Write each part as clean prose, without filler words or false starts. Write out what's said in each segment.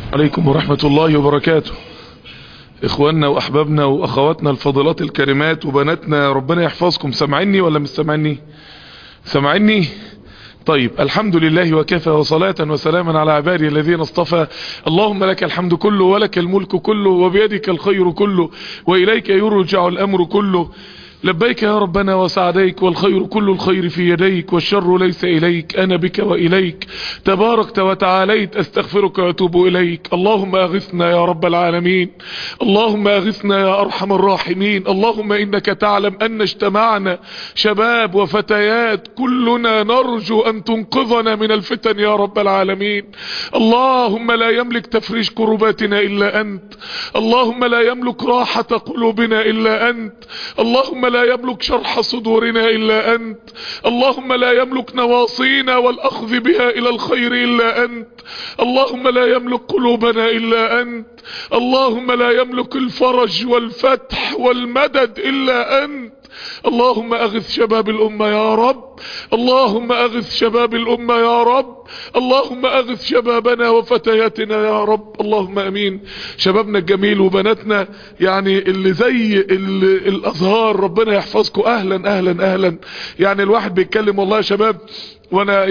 عليكم ورحمة الله وبركاته. اخواننا واحبابنا واخواتنا الفاضلات الكريمات وبناتنا، ربنا يحفظكم. سمعني ولا مش سمعني؟ سمعني؟ طيب، الحمد لله وكفى، وصلاة وسلاما على عبادي الذين اصطفى. اللهم لك الحمد كله ولك الملك كله وبيدك الخير كله وإليك يرجع الأمر كله. لبيك يا ربنا وسعديك، والخير كل الخير في يديك، والشر ليس إليك، أنا بك وإليك تباركت وتعاليت، أستغفرك وأتوب إليك. اللهم أغثنا يا رب العالمين، اللهم أغثنا يا أرحم الراحمين. اللهم إنك تعلم أن اجتمعنا شباب وفتيات كلنا نرجو أن تنقذنا من الفتن يا رب العالمين. اللهم لا يملك تفريج كرباتنا إلا أنت، اللهم لا يملك راحة قلوبنا إلا أنت، اللهم لا يملك شرح صدورنا إلا أنت، اللهم لا يملك نواصينا والأخذ بها إلى الخير إلا أنت، اللهم لا يملك قلوبنا إلا أنت، اللهم لا يملك الفرج والفتح والمدد إلا أنت. اللهم أغث شباب الأمة يا رب، اللهم أغث شباب الأمة يا رب، اللهم أغث شبابنا وفتياتنا يا رب، اللهم أمين. شبابنا الجميل وبناتنا يعني اللي زي الأزهار، ربنا يحفظكم. أهلا أهلا أهلا. يعني الواحد بيتكلم والله يا شباب، وانا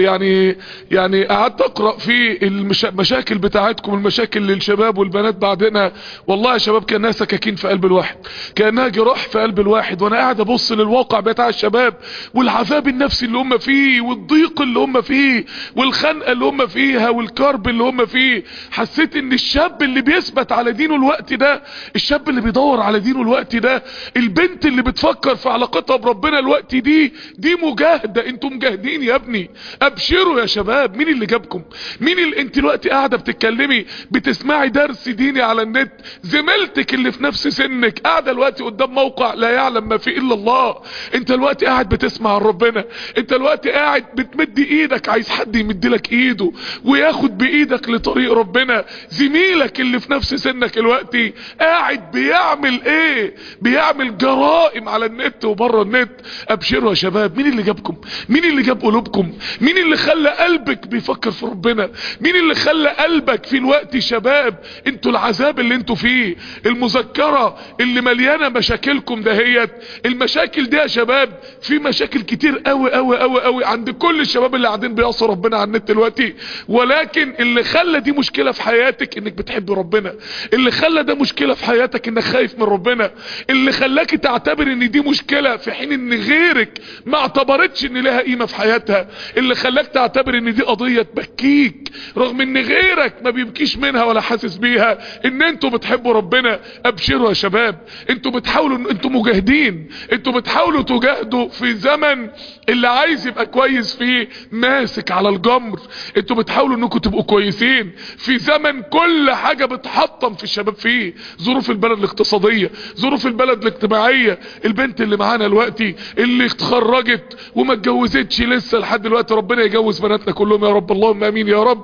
يعني قعدت اقرأ في المشاكل بتاعتكم، المشاكل للشباب والبنات بعدنا. والله يا شباب كأنها سكاكين في قلب الواحد، كأنها جراح في قلب الواحد. وانا قاعد ابص للواقع بتاع الشباب والعذاب النفسي اللي هم فيه والضيق اللي هم فيه والخنقة اللي هم فيها والكرب اللي هم فيه، حسيت ان الشاب اللي بيثبت على دينه الوقت ده، الشاب اللي بيدور على دينه الوقت ده، البنت اللي بتفكر في علاقتها بربنا الوقت دي مجاهدة. انتوا مجاهدين يا ابني، ابشروا يا شباب. مين اللي جابكم؟ انت الوقت قاعدة بتتكلمي بتسمعي درس ديني على النت، زميلتك اللي في نفس سنك قاعدة الوقت قدام موقع لا يعلم ما فيه الا الله. انت الوقت قاعد بتسمع عن ربنا، انت الوقت قاعد بتمد ايدك عايز حد يمدلك ايده وياخد بايدك لطريق ربنا. زميلك اللي في نفس سنك الوقت قاعد بيعمل ايه؟ بيعمل جرائم على النت وبره النت. ابشروا يا شباب. مين اللي جابكم؟ مين اللي جاب قلوبكم؟ مين اللي خلى قلبك بيفكر في ربنا؟ مين اللي خلى قلبك في الوقت شباب؟ انتوا العذاب اللي انتوا فيه، المذكرة اللي مليانة مشاكلكم دهيت، المشاكل دي يا شباب في مشاكل كتير قوي قوي قوي قوي عند كل الشباب اللي قاعدين بيعصوا ربنا على النت دلوقتي. ولكن اللي خلى دي مشكلة في حياتك انك بتحب ربنا، اللي خلى ده مشكلة في حياتك انك خايف من ربنا، اللي خلاك تعتبر ان دي مشكلة في حين ان غيرك ما اعتبرتش ان لها قيمة في حياتها، اللي خلاك تعتبر ان دي قضية تبكيك رغم ان غيرك ما بيبكيش منها ولا حاسس بيها، ان انتوا بتحبوا ربنا. ابشروا يا شباب. انتوا بتحاولوا، انتوا مجاهدين، انتوا بتحاولوا تجاهدوا في زمن اللي عايز يبقى كويس فيه ماسك على الجمر. انتوا بتحاولوا انكم تبقوا كويسين في زمن كل حاجة بتحطم في الشباب فيه، ظروف البلد الاقتصادية، ظروف البلد الاجتماعية. البنت اللي معانا دلوقتي اللي اتخرجت وما اتجوزتش لسه لحد دلوقتي، ربنا يجوز بناتنا كلهم يا رب، اللهم امين يا رب.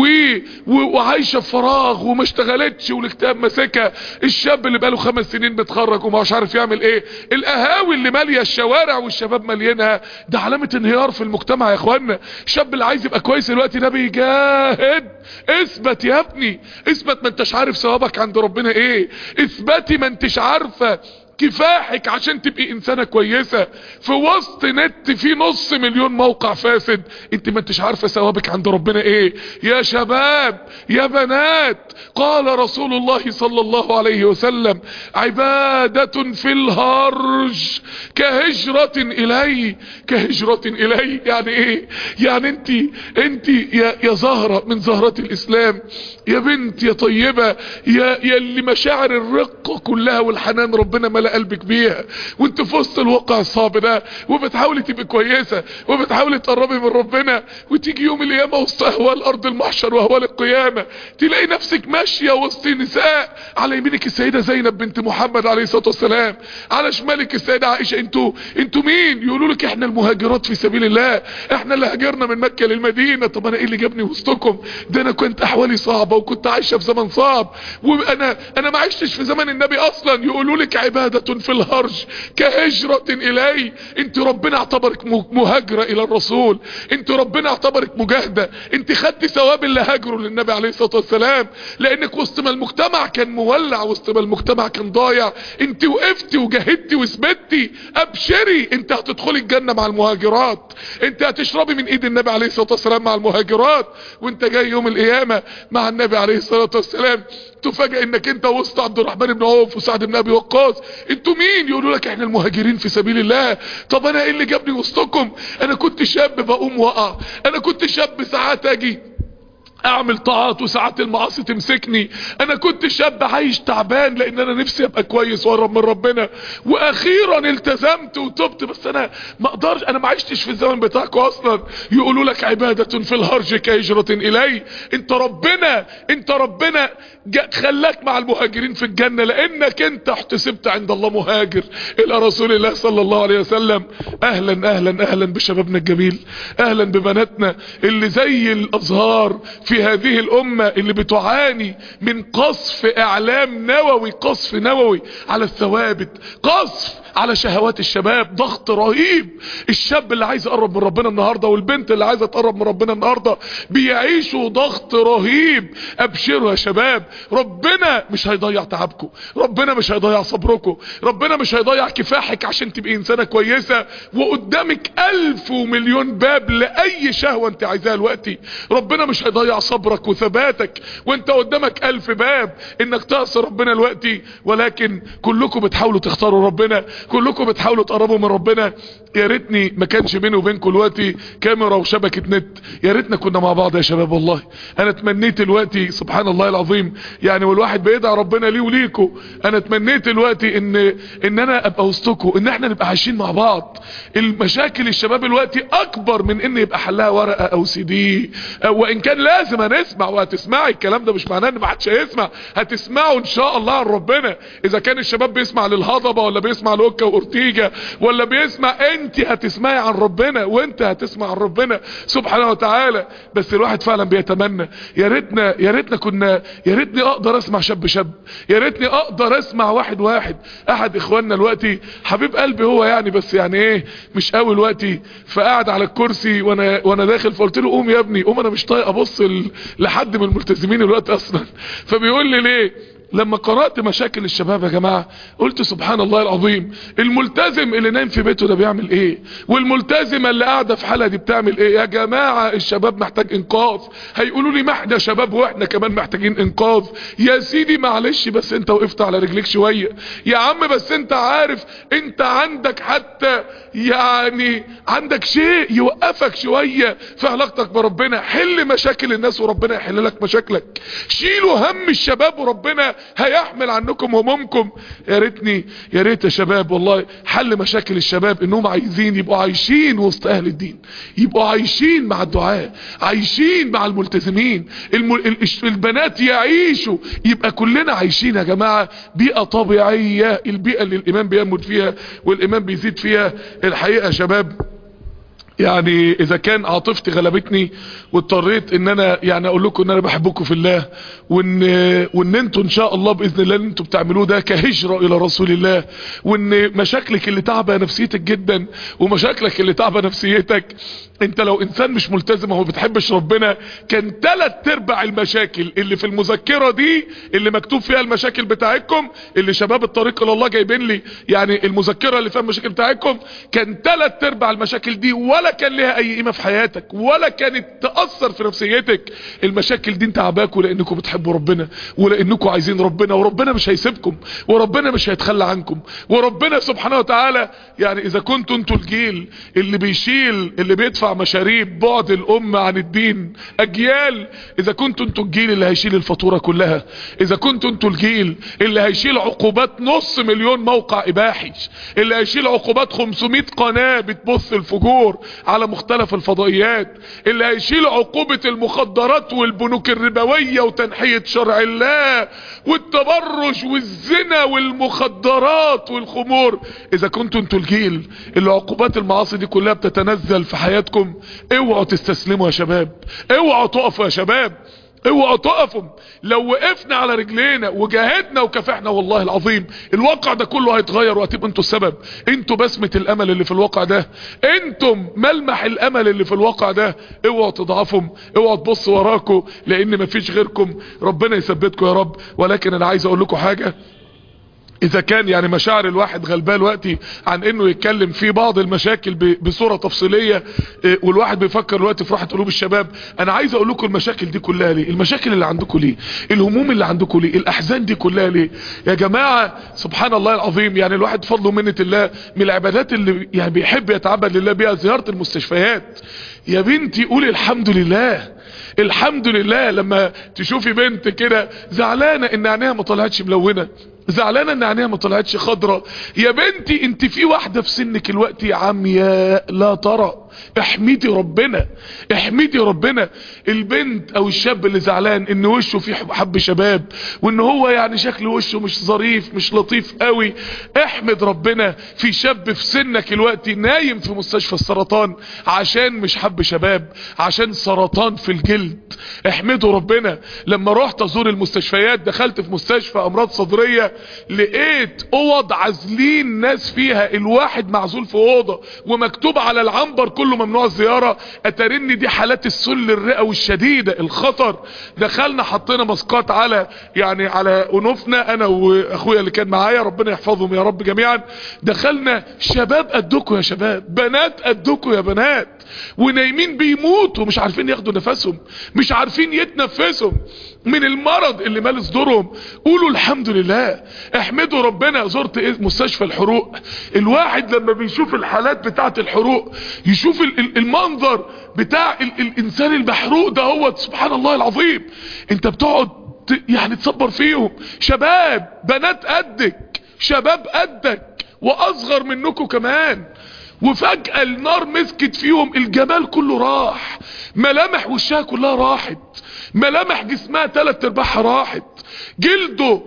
وعايشه في فراغ وما اشتغلتش والاكتئاب ماسكها. الشاب اللي بقاله 5 سنين متخرج وما مش عارف يعمل ايه. القهاوي اللي ماليه الشوارع والشباب مالينها، ده علامه انهيار في المجتمع يا اخوانا. الشاب اللي عايز يبقى كويس الوقت ده بيجاهد. اثبت يا ابني، اثبت. ما انتش عارف ثوابك عند ربنا ايه. اثبتي، ما انتش عارفه كفاحك عشان تبقي انسانة كويسة في وسط نت في 500,000 موقع فاسد. انت ما انتش عارفة ثوابك عند ربنا ايه. يا شباب يا بنات، قال رسول الله صلى الله عليه وسلم: عبادة في الهرج كهجرة الي. كهجرة الي يعني ايه؟ يعني انت يا زهرة من زهرات الاسلام، يا بنت يا طيبة، يا اللي مشاعر الرقة كلها والحنان ربنا ملأ قلبك بيها، وانت في وسط الواقع الصعب ده وبتحاولي تبقي كويسة وبتحاولي تقربي من ربنا، وتيجي يوم القيامة وسط اهوال ارض المحشر واهوال القيامة تلاقي نفسك ماشية وسط نساء، على يمينك السيدة زينب بنت محمد عليه الصلاة والسلام، على شمالك السيدة عائشة. انتوا مين؟ يقولوا لك احنا المهاجرات في سبيل الله، احنا اللي هاجرنا من مكة للمدينة. طب انا ايه اللي جابني وسطكم؟ ده انا كنت احوالي صعبة وكنت عايشة في زمن صعب، وانا ما عشتش في زمن النبي اصلا. يقولوا لك عبادة عبادة في الهرج كهجرة الي. انت ربنا اعتبرك مهاجرة الى الرسول، انت ربنا اعتبرك مجاهدة، انت خدت ثواب اللي هاجروا للنبي عليه الصلاة والسلام، لانك وسط ما المجتمع كان مولع، وسط ما المجتمع كان ضايع، انت وقفتي وجاهدتي وثبتي. ابشري، انت هتدخلي الجنة مع المهاجرات، انت هتشربي من ايد النبي عليه الصلاة والسلام مع المهاجرات، وانت جاي يوم القيامة مع النبي عليه الصلاة والسلام تفاجئ انك انت وسط عبد الرحمن بن عوف وسعد بن ابي وقاص. انتوا مين؟ يقولوا لك احنا المهاجرين في سبيل الله. طب انا ايه اللي جابني وسطكم؟ انا كنت شاب بقوم وقع، انا كنت شاب ساعات اجي اعمل طاعات وساعات المعاصي تمسكني، انا كنت شاب عايش تعبان لان انا نفسي ابقى كويس واقرب من ربنا، واخيرا التزمت وتبت، بس انا ما اقدرش، انا ما عشتش في الزمن بتاعكم اصلا. يقولوا لك عبادة في الهرج كهجرة الي. انت ربنا خلاك مع المهاجرين في الجنة لانك انت احتسبت عند الله مهاجر الى رسول الله صلى الله عليه وسلم. اهلا اهلا اهلا بشبابنا الجميل، اهلا ببناتنا اللي زي الازهار في هذه الامة اللي بتعاني من قصف اعلام نووي، قصف نووي على الثوابت، قصف على شهوات الشباب، ضغط رهيب. الشاب اللي عايز يقرب من ربنا النهاردة والبنت اللي عايزة تقرب من ربنا النهاردة بيعيشوا ضغط رهيب. ابشروا يا شباب، ربنا مش هيضيع تعبكم، ربنا مش هيضيع صبركم، ربنا مش هيضيع كفاحك عشان تبقي انسانة كويسة، وقدامك 1000 ومليون باب لأي شهوة انت عايزاها دلوقتي. ربنا مش هيضيع صبرك وثباتك وانت قدامك 1000 باب انك تعصي ربنا دلوقتي. ولكن كلكم بتحاولوا تختاروا ربنا، كلكم بتحاولوا تقربوا من ربنا. يا ريتني ما كانش بيني وبينكم دلوقتي كاميرا وشبكة نت، يا ريتنا كنا مع بعض يا شباب. والله انا اتمنيت دلوقتي سبحان الله العظيم، يعني والواحد بيدعي ربنا ليه وليكم، انا اتمنيت دلوقتي ان انا ابقى وسطكم، ان احنا نبقى عايشين مع بعض. المشاكل الشباب دلوقتي اكبر من ان يبقى حلها ورقة او سي دي، وان كان لازم هنسمع وهتسمعي الكلام ده، مش معناه ان ما حدش هيسمع، هتسمعوا ان شاء الله عن ربنا. اذا كان الشباب بيسمع للهضبة ولا بيسمع لوكا واورتيجا ولا بيسمع، انت هتسمعي عن ربنا وانت هتسمع عن ربنا سبحانه وتعالى. بس الواحد فعلا بيتمنى يا ريتني اقدر اسمع شاب، يا ريتني اقدر اسمع واحد. احد اخواننا دلوقتي حبيب قلبي هو يعني، بس يعني ايه مش قوي دلوقتي، فقعد على الكرسي وانا داخل، فقلت له قوم يا ابني قوم، انا مش طايق ابص لحد من الملتزمين دلوقتي اصلا. فبيقول لي ليه؟ لما قرأت مشاكل الشباب يا جماعة قلت سبحان الله العظيم، الملتزم اللي نايم في بيته ده بيعمل ايه؟ والملتزمة اللي قاعدة في حالها دي بتعمل ايه؟ يا جماعة الشباب محتاج انقاذ. هيقولوا لي ما احنا شباب واحنا كمان محتاجين انقاذ. يا سيدي معلش، بس انت وقفت على رجليك شوية يا عم، بس انت عارف انت عندك حتى يعني عندك شيء يوقفك شوية في علاقتك بربنا. حل مشاكل الناس وربنا يحل لك مشاكلك. شيلوا هم الشباب وربنا هيحمل عنكم همومكم. يا ريت يا شباب والله حل مشاكل الشباب انهم عايزين يبقوا عايشين وسط اهل الدين، يبقوا عايشين مع الدعاء، عايشين مع الملتزمين. البنات يعيشوا، يبقى كلنا عايشين يا جماعة بيئة طبيعية، البيئة اللي الامام بيموت فيها والامام بيزيد فيها. الحقيقة يا شباب يعني اذا كان عاطفتي غلبتني واضطريت ان انا يعني اقول لكم ان انا بحبكم في الله، وان انتوا ان شاء الله باذن الله اللي انتوا بتعملوه ده كهجرة الى رسول الله، وان مشاكلك اللي تعبى نفسيتك جدا ومشاكلك اللي تعبى نفسيتك، انت لو انسان مش ملتزم وما بتحبش ربنا كان 3/4 المشاكل اللي في المذكرة دي اللي مكتوب فيها المشاكل بتاعتكم، اللي شباب الطريق الى الله جايبين لي يعني المذكرة اللي فيها المشاكل بتاعتكم، كان 3/4 المشاكل دي ولا كان لها اي قيمة في حياتك ولا كانت تأثر في نفسيتك. المشاكل دي انت عباكوا لانكم بتحبوا ربنا ولانكم عايزين ربنا، وربنا مش هيسيبكم وربنا مش هيتخلى عنكم، وربنا سبحانه وتعالى يعني اذا كنتوا انتوا الجيل اللي بيشيل اللي بيدفع مشاريب بعد الامة عن الدين اجيال، اذا كنتوا انتوا الجيل اللي هيشيل الفاتورة كلها، اذا كنتوا انتوا الجيل اللي هيشيل عقوبات 500,000 موقع اباحي، اللي هيشيل عقوبات 500 قناة بتبث الفجور على مختلف الفضائيات، اللي هيشيل عقوبة المخدرات والبنوك الربوية وتنحية شرع الله والتبرج والزنا والمخدرات والخمور، اذا كنتوا انتوا الجيل اللي عقوبات المعاصي دي كلها بتتنزل في حياتكم، اوعوا تستسلموا يا شباب، اوعوا تقفوا يا شباب. اوعوا تقفوا. لو وقفنا على رجلينا وجاهدنا وكافحنا والله العظيم الواقع ده كله هيتغير، وهتبقوا انتوا السبب. انتوا بسمة الامل اللي في الواقع ده، انتم ملمح الامل اللي في الواقع ده. اوعوا تضعفوا، اوعوا تبصوا وراكم، لان مفيش غيركم. ربنا يثبتكم يا رب. ولكن انا عايز اقول لكم حاجة، اذا كان يعني مشاعر الواحد غلبان وقتي عن انه يتكلم في بعض المشاكل بصورة تفصيلية، والواحد بيفكر الوقت في راحة قلوب الشباب، انا عايز اقول لكم المشاكل دي كلها ليه، المشاكل اللي عندكم ليه، الهموم اللي عندكم ليه، الاحزان دي كلها ليه يا جماعة؟ سبحان الله العظيم. يعني الواحد فضله منة الله من العبادات اللي يعني بيحب يتعبد لله بيها زيارة المستشفيات. يا بنتي قولي الحمد لله، الحمد لله. لما تشوفي بنت كده زعلانة ان عينيها ما طلعتش ملونة، زعلانة ان عينيها ما طلعتش خضرة، يا بنتي انت في واحدة في سنك الوقت عمياء لا ترى، احمدي ربنا، احمدي ربنا. البنت او الشاب اللي زعلان ان وشه فيه حب شباب، وان هو يعني شكل وشه مش ظريف مش لطيف قوي، احمد ربنا. في شاب في سنك الوقت نايم في مستشفى السرطان عشان مش حب شباب، عشان سرطان في الجلد، احمدوا ربنا. لما رحت ازور المستشفيات، دخلت في مستشفى امراض صدرية، لقيت اوض عازلين ناس فيها، الواحد معزول في اوضة ومكتوب على العنبر كله ممنوع الزيارة. اترني دي حالات السل الرئوي الشديدة الخطر. دخلنا حطينا ماسكات على يعني على انوفنا، انا واخويا اللي كان معايا ربنا يحفظهم يا رب جميعا. دخلنا شباب قدكم يا شباب، بنات قدكم يا بنات، ونايمين بيموتوا مش عارفين ياخدوا نفسهم، مش عارفين يتنفسوا من المرض اللي مال صدورهم. قولوا الحمد لله، احمدوا ربنا. زرت مستشفى الحروق، الواحد لما بيشوف الحالات بتاعه الحروق، يشوف المنظر بتاع الانسان المحروق ده، هو سبحان الله العظيم. انت بتقعد يعني تصبر فيهم، شباب بنات قدك، شباب قدك واصغر منكم كمان، وفجأة النار مسكت فيهم، الجمال كله راح، ملامح وشها كلها راحت، ملامح جسمها 3/4 راحت، جلده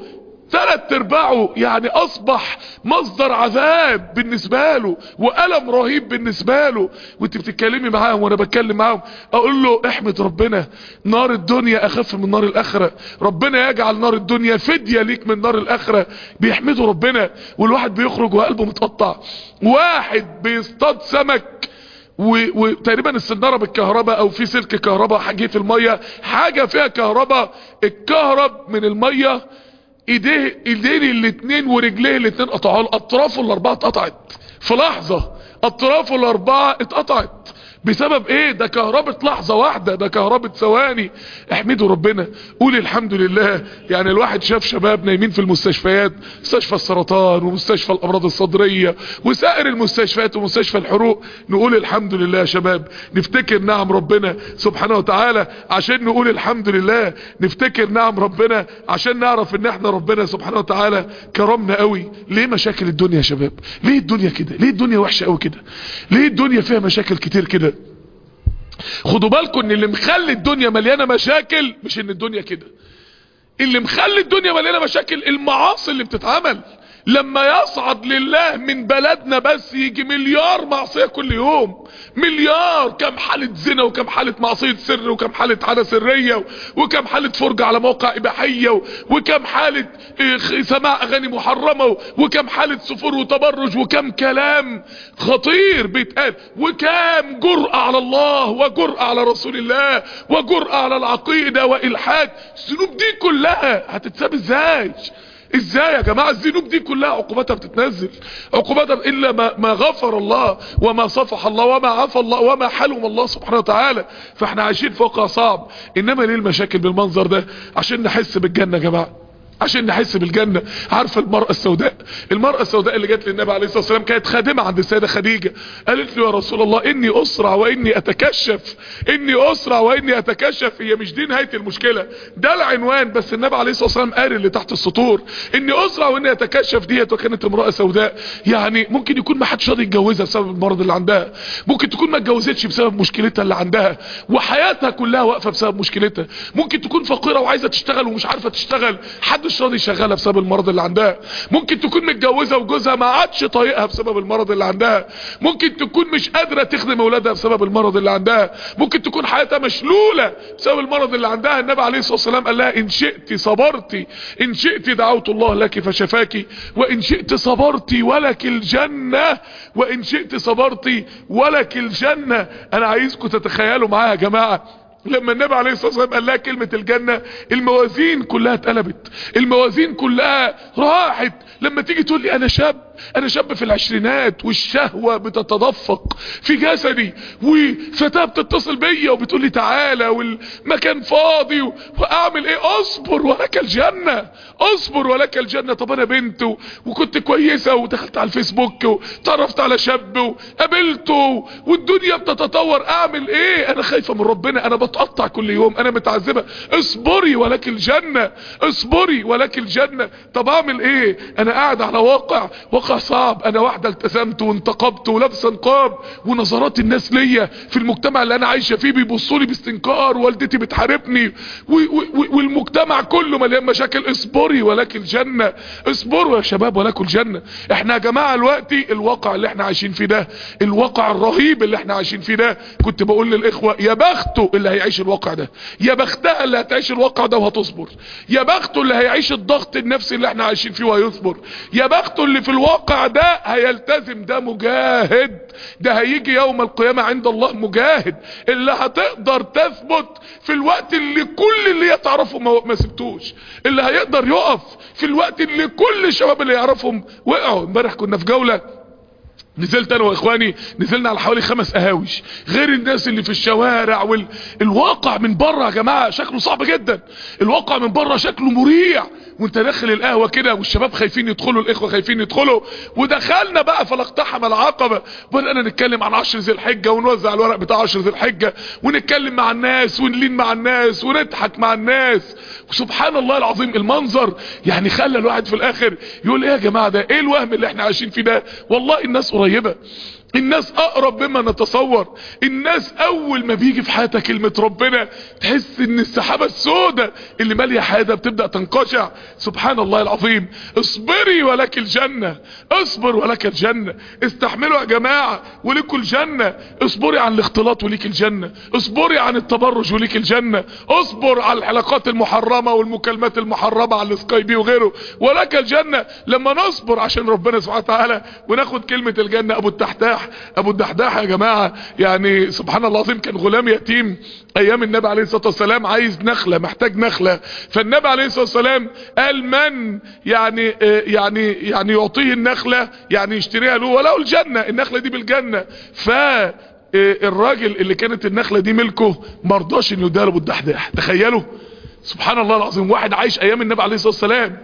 3/4 يعني اصبح مصدر عذاب بالنسبة له وألم رهيب بالنسبة له. وانت بتتكلمي معاهم وانا بتكلم معاهم اقول له احمد ربنا، نار الدنيا اخف من نار الاخرة، ربنا يجعل نار الدنيا فدية ليك من نار الاخرة. بيحمدوا ربنا. والواحد بيخرج وقلبه متقطع. واحد بيصطاد سمك وتقريبا السنارة بالكهرباء او في سلك كهرباء حاجة في المية، حاجة فيها كهرباء، الكهرب من المية، ايديه الاتنين ورجليه الاتنين قطعوا، اطرافه الاربعة اتقطعت في لحظة، اطرافه الاربعة اتقطعت. بسبب ايه؟ ده كهربة لحظة واحدة، ده كهربة ثواني. احمدوا ربنا، قولي الحمد لله. يعني الواحد شاف شباب نايمين في المستشفيات، مستشفى السرطان ومستشفى الامراض الصدرية وسائر المستشفيات ومستشفى الحروق، نقول الحمد لله يا شباب، نفتكر نعم ربنا سبحانه وتعالى عشان نقول الحمد لله، نفتكر نعم ربنا عشان نعرف ان احنا ربنا سبحانه وتعالى كرمنا قوي. ليه مشاكل الدنيا يا شباب؟ ليه الدنيا كده؟ ليه الدنيا وحشة قوي كده؟ ليه الدنيا فيها مشاكل كتير كده؟ خدوا بالكم ان اللي مخلي الدنيا مليانة مشاكل مش ان الدنيا كده، اللي مخلي الدنيا مليانة مشاكل المعاصي اللي بتتعمل. لما يصعد لله من بلدنا بس يجي مليار معصية كل يوم، مليار. كم حالة زنا وكم حالة معصية سر وكم حالة عادة سرية وكم حالة فرجة على موقع اباحية وكم حالة سماع اغاني محرمة وكم حالة سفور وتبرج وكم كلام خطير بيتقال وكم جرأة على الله وجرأة على رسول الله وجرأة على العقيدة والحاد. الذنوب دي كلها هتتساب ازاي؟ ازاي يا جماعة؟ الذنوب دي كلها عقوبتها بتتنزل، عقوبتها الا ما غفر الله وما صفح الله وما عفى الله وما حلم الله سبحانه وتعالى. فاحنا عايشين في واقع صعب. انما ليه المشاكل بالمنظر ده؟ عشان نحس بالجنة يا جماعة، عشان نحس بالجنة. عارفة المرأة السوداء، المرأة السوداء اللي جت للنبي عليه الصلاة والسلام كانت خادمة عند السيدة خديجة، قالت له يا رسول الله اني اسرع واني اتكشف، اني اسرع واني اتكشف. هي مش دي نهاية المشكلة، ده العنوان، بس النبي عليه الصلاة والسلام قال اللي تحت السطور اني اسرع واني اتكشف ديت. وكانت امرأة سوداء، يعني ممكن يكون ما حدش راضي يتجوزها بسبب المرض اللي عندها، ممكن تكون ما اتجوزتش بسبب مشكلتها اللي عندها وحياتها كلها واقفة بسبب مشكلتها، ممكن تكون فقيرة وعايزة تشتغل ومش عارفة تشتغل، حد مش راضي يشغلها بسبب المرض اللي عندها. ممكن تكون متجوزة وجوزها ما عادش طايقها بسبب المرض اللي عندها. ممكن تكون مش قادرة تخدم اولادها بسبب المرض اللي عندها. ممكن تكون حياتها مشلولة بسبب المرض اللي عندها. النبي عليه الصلاة والسلام قال لها ان شئت صبرتي، ان شئت دعوت الله لك فشفاكي، وان شئت صبرتي ولك الجنة، وان شئت صبرتي ولك الجنة. انا عايزكم تتخيلوا معايا يا جماعة، لما النبي عليه الصلاة والسلام قال لها كلمة الجنة الموازين كلها اتقلبت، الموازين كلها راحت. لما تيجي تقول لي انا شاب في العشرينات والشهوة بتتدفق في جسدي، وفتاة بتتصل بيا وبتقول لي تعالى والمكان فاضي واعمل ايه؟ اصبر ولك الجنة، اصبر ولك الجنة. طب انا بنت وكنت كويسة ودخلت على الفيسبوك وتعرفت على شاب وقابلته والدنيا بتتطور، اعمل ايه؟ انا خايفة من ربنا، انا بتقطع كل يوم، انا متعذبة. اصبري ولك الجنة، اصبري ولك الجنة. طب اعمل ايه؟ انا قاعد على واقع صعب. انا واحدة التزمت وانتقبت ولابسه نقاب، ونظرات الناس ليا في المجتمع اللي انا عايشة فيه بيبصولي باستنكار، والدتي بتحاربني والمجتمع كله مليان مشاكل. اصبري ولك الجنة، اصبروا يا شباب ولكم الجنة. احنا يا جماعة دلوقتي الواقع اللي احنا عايشين فيه ده، الواقع الرهيب اللي احنا عايشين فيه ده، كنت بقول للاخوة يا بخته اللي هيعيش الواقع ده، يا بختها اللي هتعيش الواقع ده وهتصبر، يا بخته اللي هيعيش الضغط النفسي اللي احنا عايشين فيه وهيصبر، يا بخته اللي في الواقع ده هيلتزم. ده مجاهد، ده هيجي يوم القيامة عند الله مجاهد، اللي هتقدر تثبت في الوقت اللي كل اللي يتعرفه ما سبتوش، اللي هيقدر يقف في الوقت اللي كل الشباب اللي يعرفهم وقعوا. امبارح كنا في جولة، نزلت انا واخواني، نزلنا على حوالي 5 قهاوش غير الناس اللي في الشوارع. والواقع من بره يا جماعة شكله صعب جدا، الواقع من بره شكله مريع. وانت داخل القهوة كده والشباب خايفين يدخلوا، الاخوة خايفين يدخلوا، ودخلنا بقى فلاقتحم العقبة. بدأنا نتكلم عن 10 ذي الحجة ونوزع الورق بتاع 10 ذي الحجة، ونتكلم مع الناس ونلين مع الناس ونضحك مع الناس. وسبحان الله العظيم المنظر يعني خلى الواحد في الاخر يقول ايه يا جماعة ده؟ ايه الوهم اللي احنا عايشين فيه ده؟ والله الناس قريبة، الناس اقرب مما نتصور. الناس اول ما بيجي في حياتها كلمة ربنا تحس ان السحابة السوداء اللي مالية حياتها بتبدأ تنقشع. سبحان الله العظيم. اصبري ولك الجنة، اصبر ولك الجنة. استحملوا يا جماعة ولكم الجنة. اصبري عن الاختلاط وليك الجنة، اصبري عن التبرج وليك الجنة، اصبر على الحلقات المحرمة والمكالمات المحرمة على السكايبي وغيره ولك الجنة. لما نصبر عشان ربنا سبحانه وتعالى وناخد كلمة الجنة. ابو الدحداح يا جماعة يعني سبحان الله العظيم كان غلام يتيم ايام النبي عليه الصلاة والسلام، عايز نخلة، محتاج نخلة. فالنبي عليه الصلاة والسلام قال من يعني يعطيه النخلة، يعني يشتريها له وله الجنة، النخلة دي بالجنة. الراجل اللي كانت النخلة دي ملكه مرضاش انه يديها لابو الدحداح. تخيلوا سبحان الله العظيم، واحد عايش ايام النبي عليه الصلاة والسلام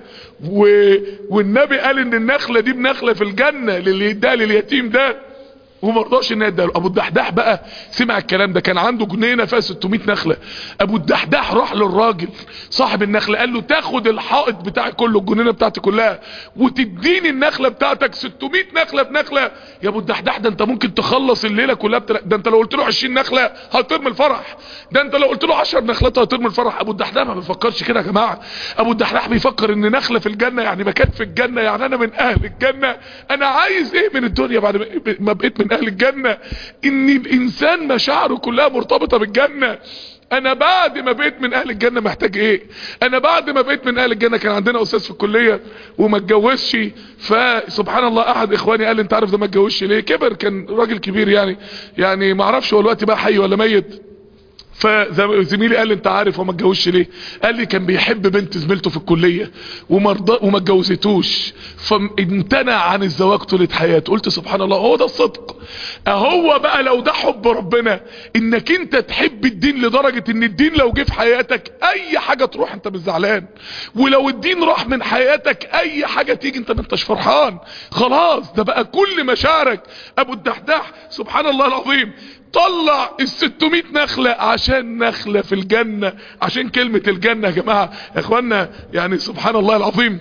والنبي قال ان النخلة دي بنخلة في الجنة للي يديها لليتيم ده، ومرضاش ان يديها له. ابو الدحداح بقى سمع الكلام ده، كان عنده جنينه فيها 600 نخله. ابو الدحداح راح للراجل صاحب النخله قال له تاخد الحائط بتاعي كله، الجنينه بتاعتي كلها، وتديني النخله بتاعتك 600 نخله بنخله. يا ابو الدحداح ده انت ممكن تخلص الليله كلها ده انت لو قلت له 20 نخله هيطير من الفرح، ده انت لو قلت له 10 نخلات هيطير من الفرح. ابو الدحداح ما بيفكرش كده يا جماعه. ابو الدحداح بيفكر ان نخله في الجنه يعني مكان في الجنه، يعني انا من اهل الجنه، انا عايز ايه من الدنيا بعد ما بقيت من اهل الجنة؟ ان الانسان مشاعره كلها مرتبطة بالجنة. انا بعد ما بقيت من اهل الجنة محتاج ايه؟ انا بعد ما بقيت من اهل الجنة، كان عندنا استاذ في الكلية وما اتجوزش، فسبحان الله احد اخواني قال لي انت عارف ده ما اتجوزش ليه؟ كبر، كان راجل كبير يعني ما اعرفش هو الوقت بقى حي ولا ميت. فزميلي قال لي انت عارف هو ما اتجوزش ليه؟ قال لي كان بيحب بنت زميلته في الكليه وما اتجوزتوش، فامتنع عن الزواج طول حياته. قلت سبحان الله، هو ده الصدق. اهو بقى لو ده حب ربنا، انك انت تحب الدين لدرجه ان الدين لو جه في حياتك اي حاجه تروح انت مش زعلان، ولو الدين راح من حياتك اي حاجه تيجي انت ما انتش فرحان، خلاص ده بقى كل مشاعرك. ابو الدحداح سبحان الله العظيم طلع 600 نخلة عشان نخلة في الجنة، عشان كلمة الجنة يا جماعة. يا اخوانا يعني سبحان الله العظيم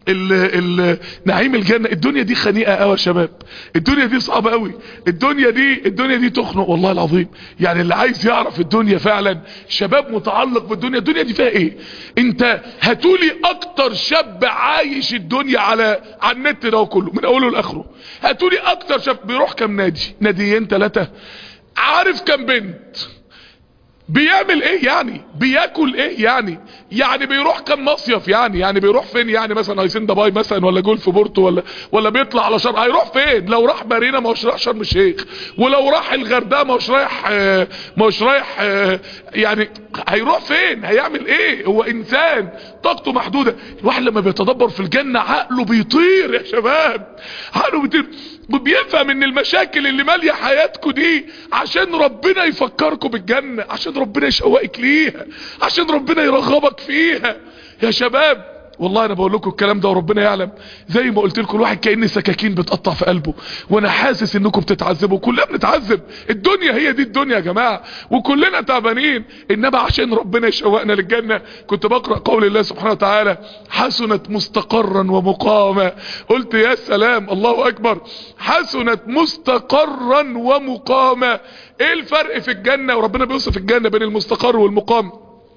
نعيم الجنة. الدنيا دي خنيقة قوي يا شباب، الدنيا دي صعبة قوي، الدنيا دي تخنق والله العظيم. يعني اللي عايز يعرف الدنيا فعلا، شباب متعلق بالدنيا، الدنيا دي فيها ايه؟ انت هاتولي اكتر شاب عايش الدنيا على النت ده كله من اوله لاخره، هاتولي اكتر شاب بيروح كام نادي، ناديين 3، عارف كام بنت، بيعمل ايه يعني، بياكل ايه يعني بيروح كم مصيف يعني بيروح فين يعني، مثلا هيسين دبي مثلا، ولا جولف بورتو، ولا بيطلع على شرم، هيروح فين؟ لو راح مارينا ما هوش رايح شرم الشيخ، ولو راح الغردقه ما هوش رايح يعني هيروح فين؟ هيعمل ايه؟ هو انسان طاقته محدوده. الواحد لما بيتدبر في الجنه عقله بيطير يا شباب، عقله بيطير، بيفهم ان المشاكل اللي ماليه حياتكم دي عشان ربنا يفكركم بالجنه، عشان ربنا يشوقك ليها، عشان ربنا يرغبك فيها يا شباب. والله انا بقول لكم الكلام ده وربنا يعلم، زي ما قلت لكم الواحد كأن سكاكين بتقطع في قلبه، وانا حاسس انكم بتتعذبوا، كلنا بنتعذب، الدنيا هي دي الدنيا يا جماعه، وكلنا تعبانين، انما عشان ربنا يشوقنا للجنه. كنت بقرا قول الله سبحانه وتعالى: حسنت مستقرا ومقاما. قلت يا سلام، الله اكبر، حسنت مستقرا ومقاما. ايه الفرق في الجنه؟ وربنا بيوصف الجنه بين المستقر والمقام.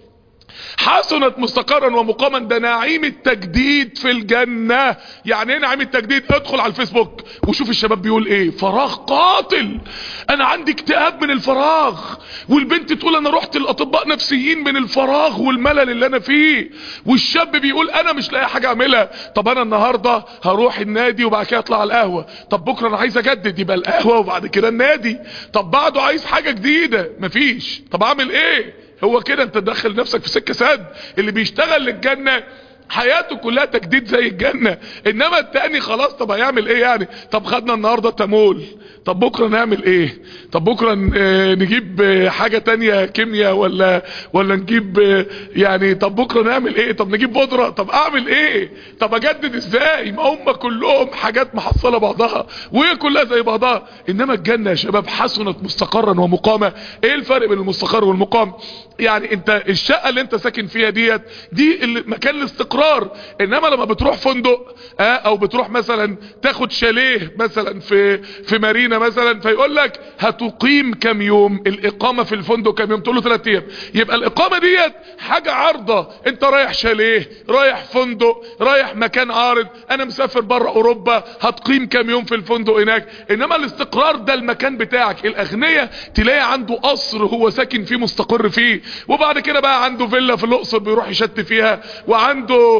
حسنت مستقرا ومقاما، ده نعيم التجديد في الجنة. يعني ايه نعيم التجديد؟ ادخل على الفيسبوك وشوف الشباب بيقول ايه: فراغ قاتل، انا عندي اكتئاب من الفراغ، والبنت تقول انا رحت الاطباء نفسيين من الفراغ والملل اللي انا فيه، والشاب بيقول انا مش لاقي حاجة اعملها، طب انا النهاردة هروح النادي وبعد كده اطلع على القهوة، طب بكرة انا عايز اجدد، يبقى القهوة وبعد كده النادي، طب بعده عايز حاجة جديدة، مفيش، طب اعمل ايه؟ هو كده انت تدخل نفسك في سكة سد. اللي بيشتغل للجنة حياته كلها تجديد زي الجنة، انما التاني خلاص، طب هيعمل ايه يعني؟ طب خدنا النهاردة تمول، طب بكرة نعمل ايه؟ طب بكرة نجيب حاجة تانية كيمياء، ولا نجيب يعني، طب بكرة نعمل ايه؟ طب نجيب بودرة، طب اعمل ايه؟ طب اجدد ازاي؟ ما هم كلهم حاجات محصلة بعضها وهي كلها زي بعضها. انما الجنة يا شباب حسنت مستقرا ومقاما. ايه الفرق بين المستقر والمقام؟ يعني انت الشقة اللي انت ساكن فيها دي مكان الاستقرار، انما لما بتروح فندق او بتروح مثلا تاخد شاليه مثلا في مارينا مثلا، فيقول لك هتقيم كام يوم، الاقامة في الفندق كام يوم، تقول له 3 ايام، يبقى الاقامة ديت حاجة عارضة، انت رايح شاليه، رايح فندق، رايح مكان عارض، انا مسافر بره اوروبا، هتقيم كام يوم في الفندق هناك. انما الاستقرار ده المكان بتاعك. الاغنياء تلاقي عنده قصر هو ساكن فيه مستقر فيه، وبعد كده بقى عنده فيلا في الاقصر بيروح يشت فيها، وعنده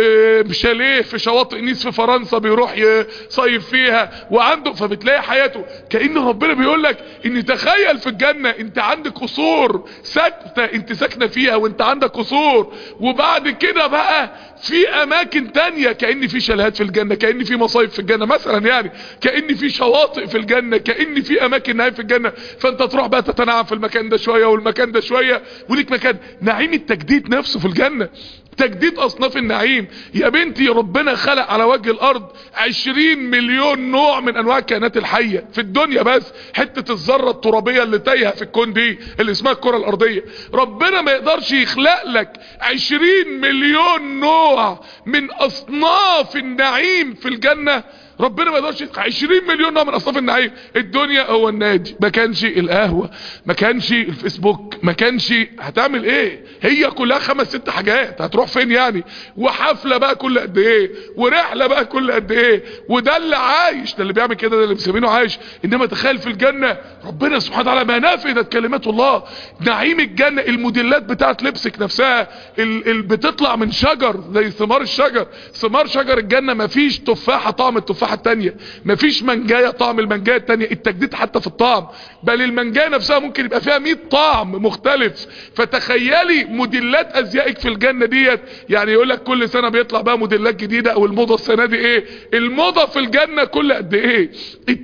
شاليه في شواطئ نيس في فرنسا بيروح يصيف فيها، وعنده، فبتلاقي حياته كأن ربنا بيقول لك ان تخيل في الجنة انت عندك قصور ثابته انت ساكنه فيها، وانت عندك قصور، وبعد كده بقى في اماكن تانية، كأن في شاليهات في الجنة، كأن في مصايف في الجنة مثلا، يعني كأن في شواطئ في الجنة، كأن في اماكن نعيم في الجنة. فانت تروح بقى تتنعم في المكان ده شوية والمكان ده شوية، وليك مكان نعيم التجديد نفسه في الجنة، تجديد اصناف النعيم. يا بنتي ربنا خلق على وجه الارض 20 مليون نوع من انواع الكائنات الحية في الدنيا، بس حتة الذرة الترابية اللي تايهة في الكون دي اللي اسمها الكرة الارضية، ربنا ما يقدرش يخلق لك 20 مليون نوع من اصناف النعيم في الجنة؟ ربنا ما يقدرش 20 مليون نوع من اصناف النعيم. الدنيا هو النادي، ما كانش القهوة، ما كانش الفيسبوك، ما كانش، هتعمل ايه؟ هي كلها 5-6 حاجات، هتروح فين يعني؟ وحفلة بقى كل قد ايه، ورحلة بقى كل قد ايه، وده اللي عايش، ده اللي بيعمل كده، ده اللي مسمينه عايش. انما تخيل في الجنة ربنا سبحانه وتعالى ما نفذت كلمات الله. نعيم الجنة الموديلات بتاعت لبسك نفسها بتطلع من شجر زي ثمار الشجر، ثمار شجر الجنة ما فيش تفاحة طعم التفاحة التانية، مفيش منجاية طعم المنجاية التانية، التجديد حتى في الطعم، بل المنجاية نفسها ممكن يبقى فيها 100 طعم مختلف. فتخيلي موديلات ازيائك في الجنة ديت، يعني يقول لك كل سنة بيطلع بقى موديلات جديدة، او الموضة السنة دي ايه، الموضة في الجنة كل قد ايه،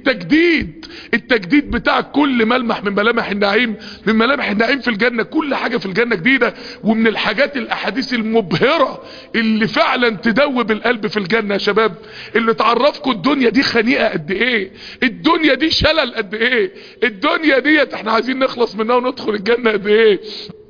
التجديد بتاع كل ملمح من ملامح النعيم، من ملامح النعيم في الجنة، كل حاجة في الجنة جديدة. ومن الحاجات الاحاديث المبهرة اللي فعلا تدوب القلب في الجنة يا شباب، اللي تعرفكم الدنيا دي خنيقة قد ايه، الدنيا دي شلل قد ايه، الدنيا ديت احنا عايزين نخلص منها وندخل الجنة قد ايه.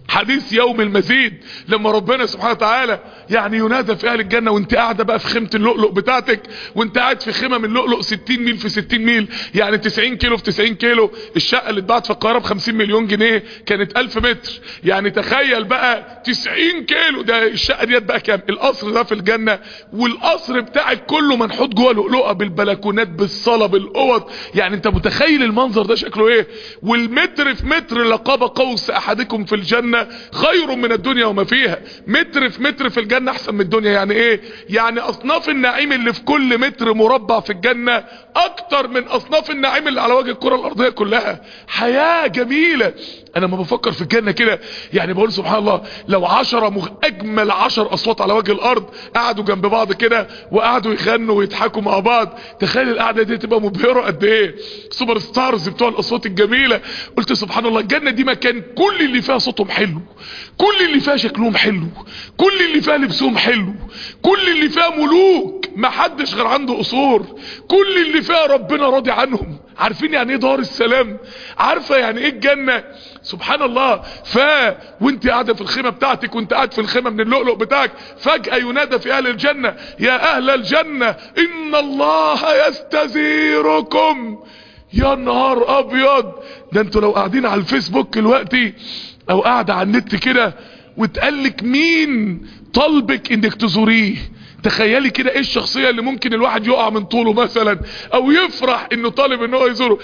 حديث يوم المزيد لما ربنا سبحانه وتعالى يعني ينادى في اهل الجنة وانت قاعدة بقى في خيمة اللؤلؤ بتاعتك، وانت قاعد في خيمة من لؤلؤ 60 ميل في 60 ميل، يعني 90 كيلو في 90 كيلو. الشقة اللي اتباعت في القاهرة ب50 مليون جنيه كانت 1000 متر، يعني تخيل بقى 90 كيلو. ده الشقة ديت بقى كام؟ القصر ده في الجنة، والقصر بتاعك كله منحوت جوه لؤلؤة بالبلكونات بالصالة بالاوض. يعني انت متخيل المنظر ده شكله ايه؟ والمتر في متر لقاب قوس احدكم في الجنة خير من الدنيا وما فيها. متر في متر في الجنة احسن من الدنيا. يعني ايه؟ يعني اصناف النعيم اللي في كل متر مربع في الجنة اكتر من اصناف النعيم اللي على وجه الكرة الارضية كلها. حياة جميلة. انا ما بفكر في الجنة كده يعني بقول سبحان الله، لو 10 اجمل 10 اصوات على وجه الارض قعدوا جنب بعض كده وقعدوا يغنوا ويضحكوا مع بعض، تخيل القعدة دي تبقى مبهرة قد ايه. سوبر ستارز بتوع الاصوات الجميلة. قلت سبحان الله، الجنة دي مكان كل اللي فيها صوتهم حلو، كل اللي فيها شكلهم حلو، كل اللي فيها لبسهم حلو، كل اللي فيها ملوك محدش غير عنده قصور، كل اللي فيها ربنا راضي عنهم. عارفين يعني ايه دار السلام؟ عارفة يعني ايه الجنة؟ سبحان الله. وانت قاعدة في الخيمة بتاعتك، وانت قاعد في الخيمة من اللؤلؤ بتاعك، فجأة ينادى في اهل الجنة يا اهل الجنة ان الله يستزيركم. يا نهار ابيض، ده انتوا لو قاعدين على الفيسبوك دلوقتي او قاعدة على النت كده وتقلك مين طلبك انك تزوريه، تخيلي كده ايه الشخصية اللي ممكن الواحد يقع من طوله مثلا او يفرح انه طالب انه يزوره.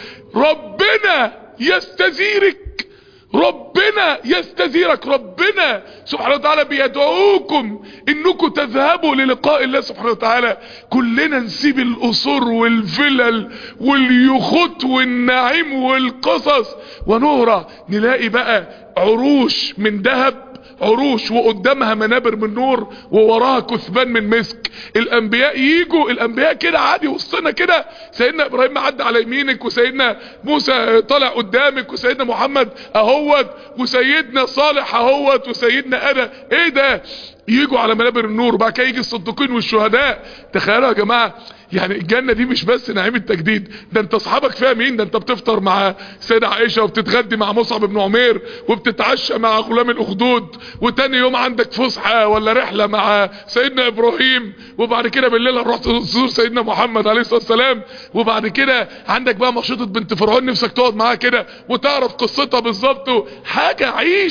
ربنا يستزيرك، ربنا يستزيرك. ربنا سبحانه وتعالى بيدعوكم انكم تذهبوا للقاء الله سبحانه وتعالى. كلنا نسيب القصور والفلل واليخوت والنعيم والقصص ونهرة نلاقي بقى عروش من ذهب، عروش وقدامها منابر من نور ووراها كثبان من مسك. الانبياء ييجوا، الانبياء كده عادي وسطنا كده، سيدنا ابراهيم عدى على يمينك، وسيدنا موسى طلع قدامك، وسيدنا محمد اهوت، وسيدنا صالح اهوت، وسيدنا ادم. ايه ده؟ ييجوا على منابر النور، وبعد كده يجي الصديقين والشهداء. تخيلوا يا جماعه، يعني الجنة دي مش بس نعيم التجديد، ده انت اصحابك فيها مين؟ ده انت بتفطر مع سيدة عائشة، وبتتغدي مع مصعب بن عمير، وبتتعشى مع غلام الاخدود، وتاني يوم عندك فسحة ولا رحلة مع سيدنا ابراهيم، وبعد كده بالليل هنروح تزور سيدنا محمد عليه الصلاة والسلام، وبعد كده عندك بقى مشيطة بنت فرعون نفسك تقعد معاها كده وتعرف قصتها بالظبط. حاجة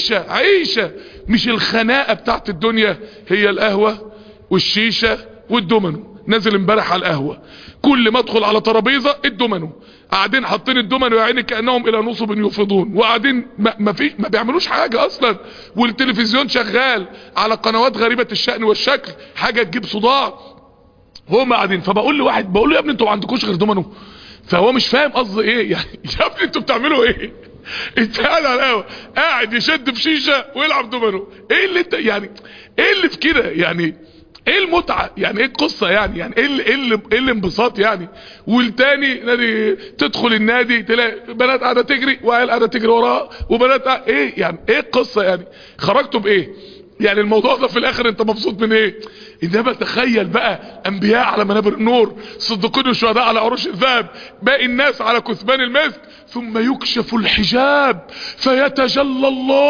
عيشة مش الخناقة بتاعت الدنيا، هي القهوة والشيشة والدومينو. نازل امبارح على القهوة، كل ما ادخل على ترابيزه الدومينو، قاعدين حاطين الدومينو يا عيني كانهم الى نصب يفضون، وقاعدين ما بيعملوش حاجه اصلا، والتلفزيون شغال على قنوات غريبه الشأن والشكل، حاجه تجيب صداع. هم قاعدين، فبقول لواحد، بقول له يا ابني انتوا ما عندكوش غير دومينو؟ فهو مش فاهم قصدي ايه يعني. يا ابني انتوا بتعملوا ايه؟ انت قاعد على القهوه قاعد يشد في شيشه ويلعب دومينو، ايه اللي انت يعني ايه اللي في كده يعني؟ ايه المتعة يعني؟ ايه القصة يعني ايه الانبساط يعني؟ والتاني نادي، تدخل النادي تلاقي بنات قاعدة تجري وعيال قاعدة تجري وراها، وبنات ايه يعني؟ ايه القصة يعني؟ خرجتوا بايه يعني؟ الموضوع ده في الاخر انت مبسوط من ايه؟ انما تخيل بقى انبياء على منابر النور، صديقين والشهداء على عروش الذهب، باقي الناس على كثبان المسك، ثم يكشف الحجاب فيتجلى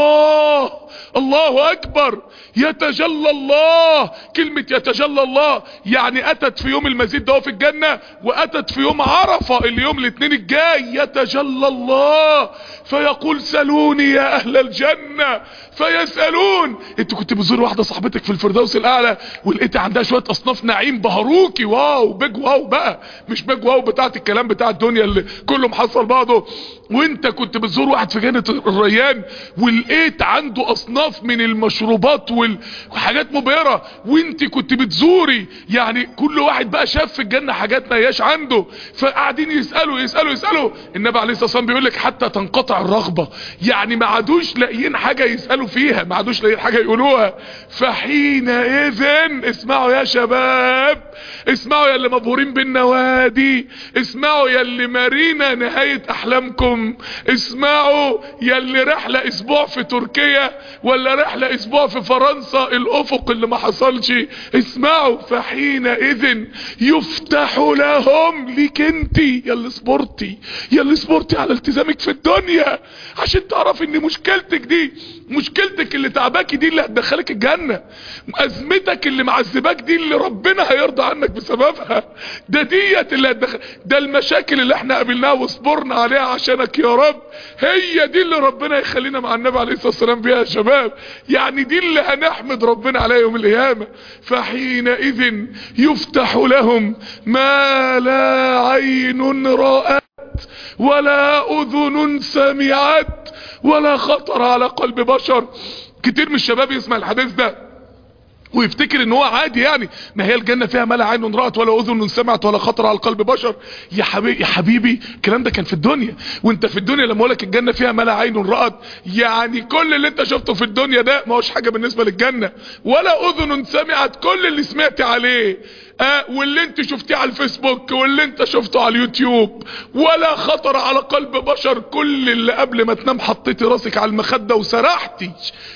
الله اكبر، يتجلى الله. كلمة يتجلى الله يعني اتت في يوم المزيد ده في الجنة، واتت في يوم عرفة اللي يوم الاثنين الجاي. يتجلى الله فيقول سلوني يا اهل الجنة فيسألون. انت كنت بتزور واحدة صاحبتك في الفردوس الاعلى ولقيت عندها شوية اصناف نعيم بهروكي، واو بيج واو بقى، مش بيج واو بتاعت الكلام بتاع الدنيا اللي كله محصل بعضه. وانت كنت بتزور واحد في جنة الريان ولقيت عنده اصناف من المشروبات وحاجات مبهرة، وانت كنت بتزوري، يعني كل واحد بقى شاف في الجنة حاجات ما هياش عنده، فقاعدين يسألوا. النبي عليه الصلاة والسلام بيقول لك حتى تنقطع الرغبة، يعني ما عادوش لاقيين حاجة يسألوا فيها، ما عادوش لاقيين حاجة يقولوها. فحينئذ اسمعوا يا شباب، اسمعوا يا اللي مبهورين بالنوادي، اسمعوا يا اللي مارينا نهاية احلام قدامكم. اسمعوا يلي رحلة اسبوع في تركيا ولا رحلة اسبوع في فرنسا، الافق اللي ما حصلش. اسمعوا، فحينئذ يفتح لهم. ليك انتي يلي صبرتي، يلي صبرتي على التزامك في الدنيا، عشان تعرف ان مشكلتك دي، مشكلتك اللي تعباكي دي اللي هتدخلك الجنة، ازمتك اللي معذباك دي اللي ربنا هيرضى عنك بسببها، ده ديت اللي هتدخل، ده المشاكل اللي احنا قابلناها وصبرنا عليها عشانك يا رب، هي دي اللي ربنا يخلينا مع النبي عليه الصلاة والسلام بيها يا شباب. يعني دي اللي هنحمد ربنا عليها يوم القيامة. فحينئذ يفتح لهم ما لا عين رأت ولا اذن سمعت ولا خطر على قلب بشر. كتير من الشباب يسمع الحديث ده ويفتكر ان هو عادي، يعني ما هي الجنة فيها ما لا عين رأت ولا اذن سمعت ولا خطر على قلب بشر. يا حبيبي الكلام ده كان في الدنيا، وانت في الدنيا لما اقولك الجنة فيها ما لا عين رأت، يعني كل اللي انت شفته في الدنيا ده ما هوش حاجة بالنسبة للجنة. ولا اذن سمعت، كل اللي سمعت عليه واللي انت شفتيه على الفيسبوك واللي انت شفته على اليوتيوب، ولا خطر على قلب بشر، كل اللي قبل ما تنام حطيتي راسك على المخدة وسرحتي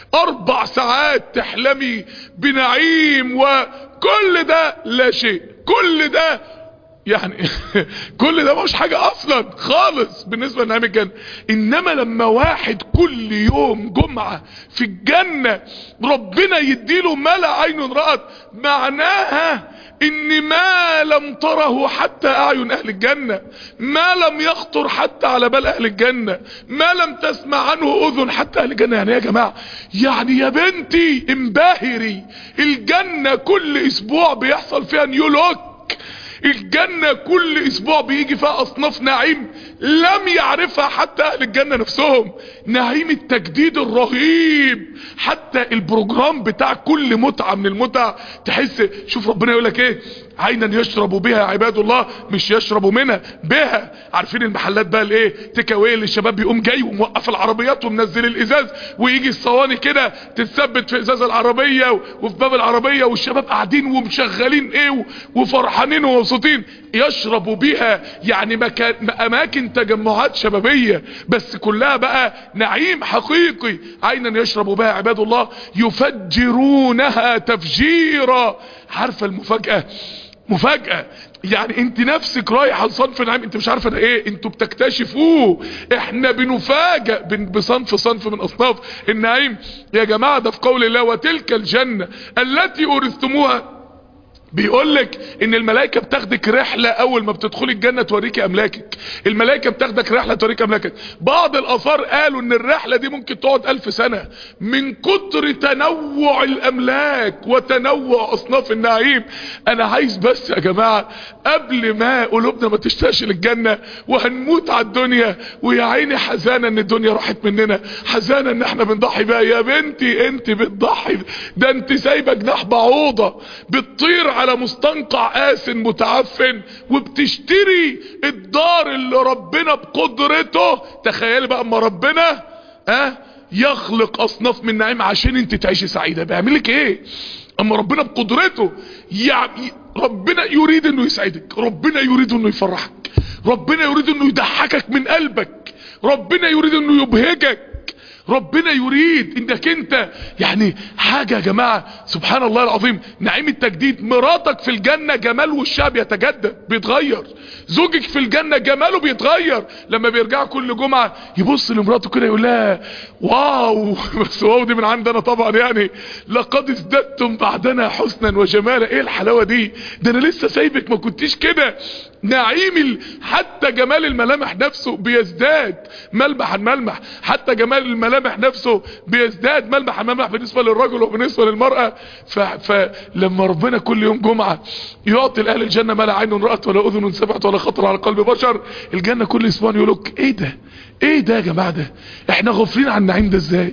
4 ساعات تحلمي بنعيم، وكل ده لا شيء، كل ده يعني كل ده مش حاجة اصلا خالص بالنسبة لنعيم الجنة. انما لما واحد كل يوم جمعة في الجنة ربنا يديله ما لا عين رأت، معناها ان ما لم تره حتى اعين اهل الجنة، ما لم يخطر حتى على بال اهل الجنة، ما لم تسمع عنه اذن حتى اهل الجنة. يعني يا جماعة، يعني يا بنتي انبهري، الجنة كل اسبوع بيحصل فيها نيو لوك، الجنة كل اسبوع بيجي فيها اصناف نعيم لم يعرفها حتى اهل الجنة نفسهم. نعيم التجديد الرهيب، حتى البروجرام بتاع كل متعة من المتع تحس، شوف ربنا يقولك ايه، عينا يشرب بها عباد الله، مش يشربوا منها، بها. عارفين المحلات بقى الايه، تيك اواي، اللي الشباب بيقوم جاي وموقف العربيات ومنزل الازاز، ويجي الصواني كده تتثبت في ازاز العربية وفي باب العربية، والشباب قاعدين ومشغلين ايه وفرحانين ومبسوطين. يشربوا بها يعني اماكن تجمعات شبابية، بس كلها بقى نعيم حقيقي. عينا يشرب بها عباد الله يفجرونها تفجيرا. عارفة المفاجأة؟ مفاجأة، يعني انت نفسك رايحة لصنف نعيم انت مش عارفة ده ايه، انتوا بتكتشفوه، احنا بنفاجأ بصنف من اصناف النعيم يا جماعة. ده في قول الله وتلك الجنة التي اورثتموها. بيقولك ان الملائكة بتاخدك رحلة اول ما بتدخلي الجنة توريك املاكك، الملائكة بتاخدك رحلة توريك املاكك. بعض الاثار قالوا ان الرحلة دي ممكن تقعد 1000 سنة من كتر تنوع الاملاك وتنوع اصناف النعيم. انا عايز بس يا جماعة قبل ما قلوبنا ما تشتاقش للجنة وهنموت على الدنيا، ويا عيني حزانة ان الدنيا راحت مننا، حزانة ان احنا بنضحي بها. يا بنتي انت بتضحي، ده انت سايبة جناح بعوضة بتطير على مستنقع قاس متعفن وبتشتري الدار اللي ربنا بقدرته. تخيلي بقى اما ربنا يخلق اصناف من نعيم عشان انت تعيشي سعيدة، بيعملك ايه؟ اما ربنا بقدرته، يعني ربنا يريد انه يسعدك، ربنا يريد انه يفرحك، ربنا يريد انه يضحكك من قلبك، ربنا يريد انه يبهجك، ربنا يريد انك انت يعني حاجة يا جماعة سبحان الله العظيم. نعيم التجديد، مراتك في الجنة جمال وشها بيتجدد بيتغير، زوجك في الجنة جماله بيتغير، لما بيرجع كل جمعة يبص لمراته كده يقول لها واو بس واو دي من عندنا طبعا، يعني لقد ازددتم بعدنا حسنا وجمالا. ايه الحلاوة دي، ده انا لسه سايبك ما كنتيش كده. نعيم حتى جمال الملامح نفسه بيزداد ملمح عن ملمح، حتى جمال الملامح نفسه بيزداد ملمح عن ملمح بالنسبة للرجل وبالنسبة للمرأة. فلما ربنا كل يوم جمعة يعطي لأهل الجنة ما لا عين رأت ولا أذن سمعت ولا خطر على قلب بشر، الجنة كل اسبوع يقولك ايه ده، ايه ده يا جماعة، ده احنا غافلين عن النعيم ده ازاي؟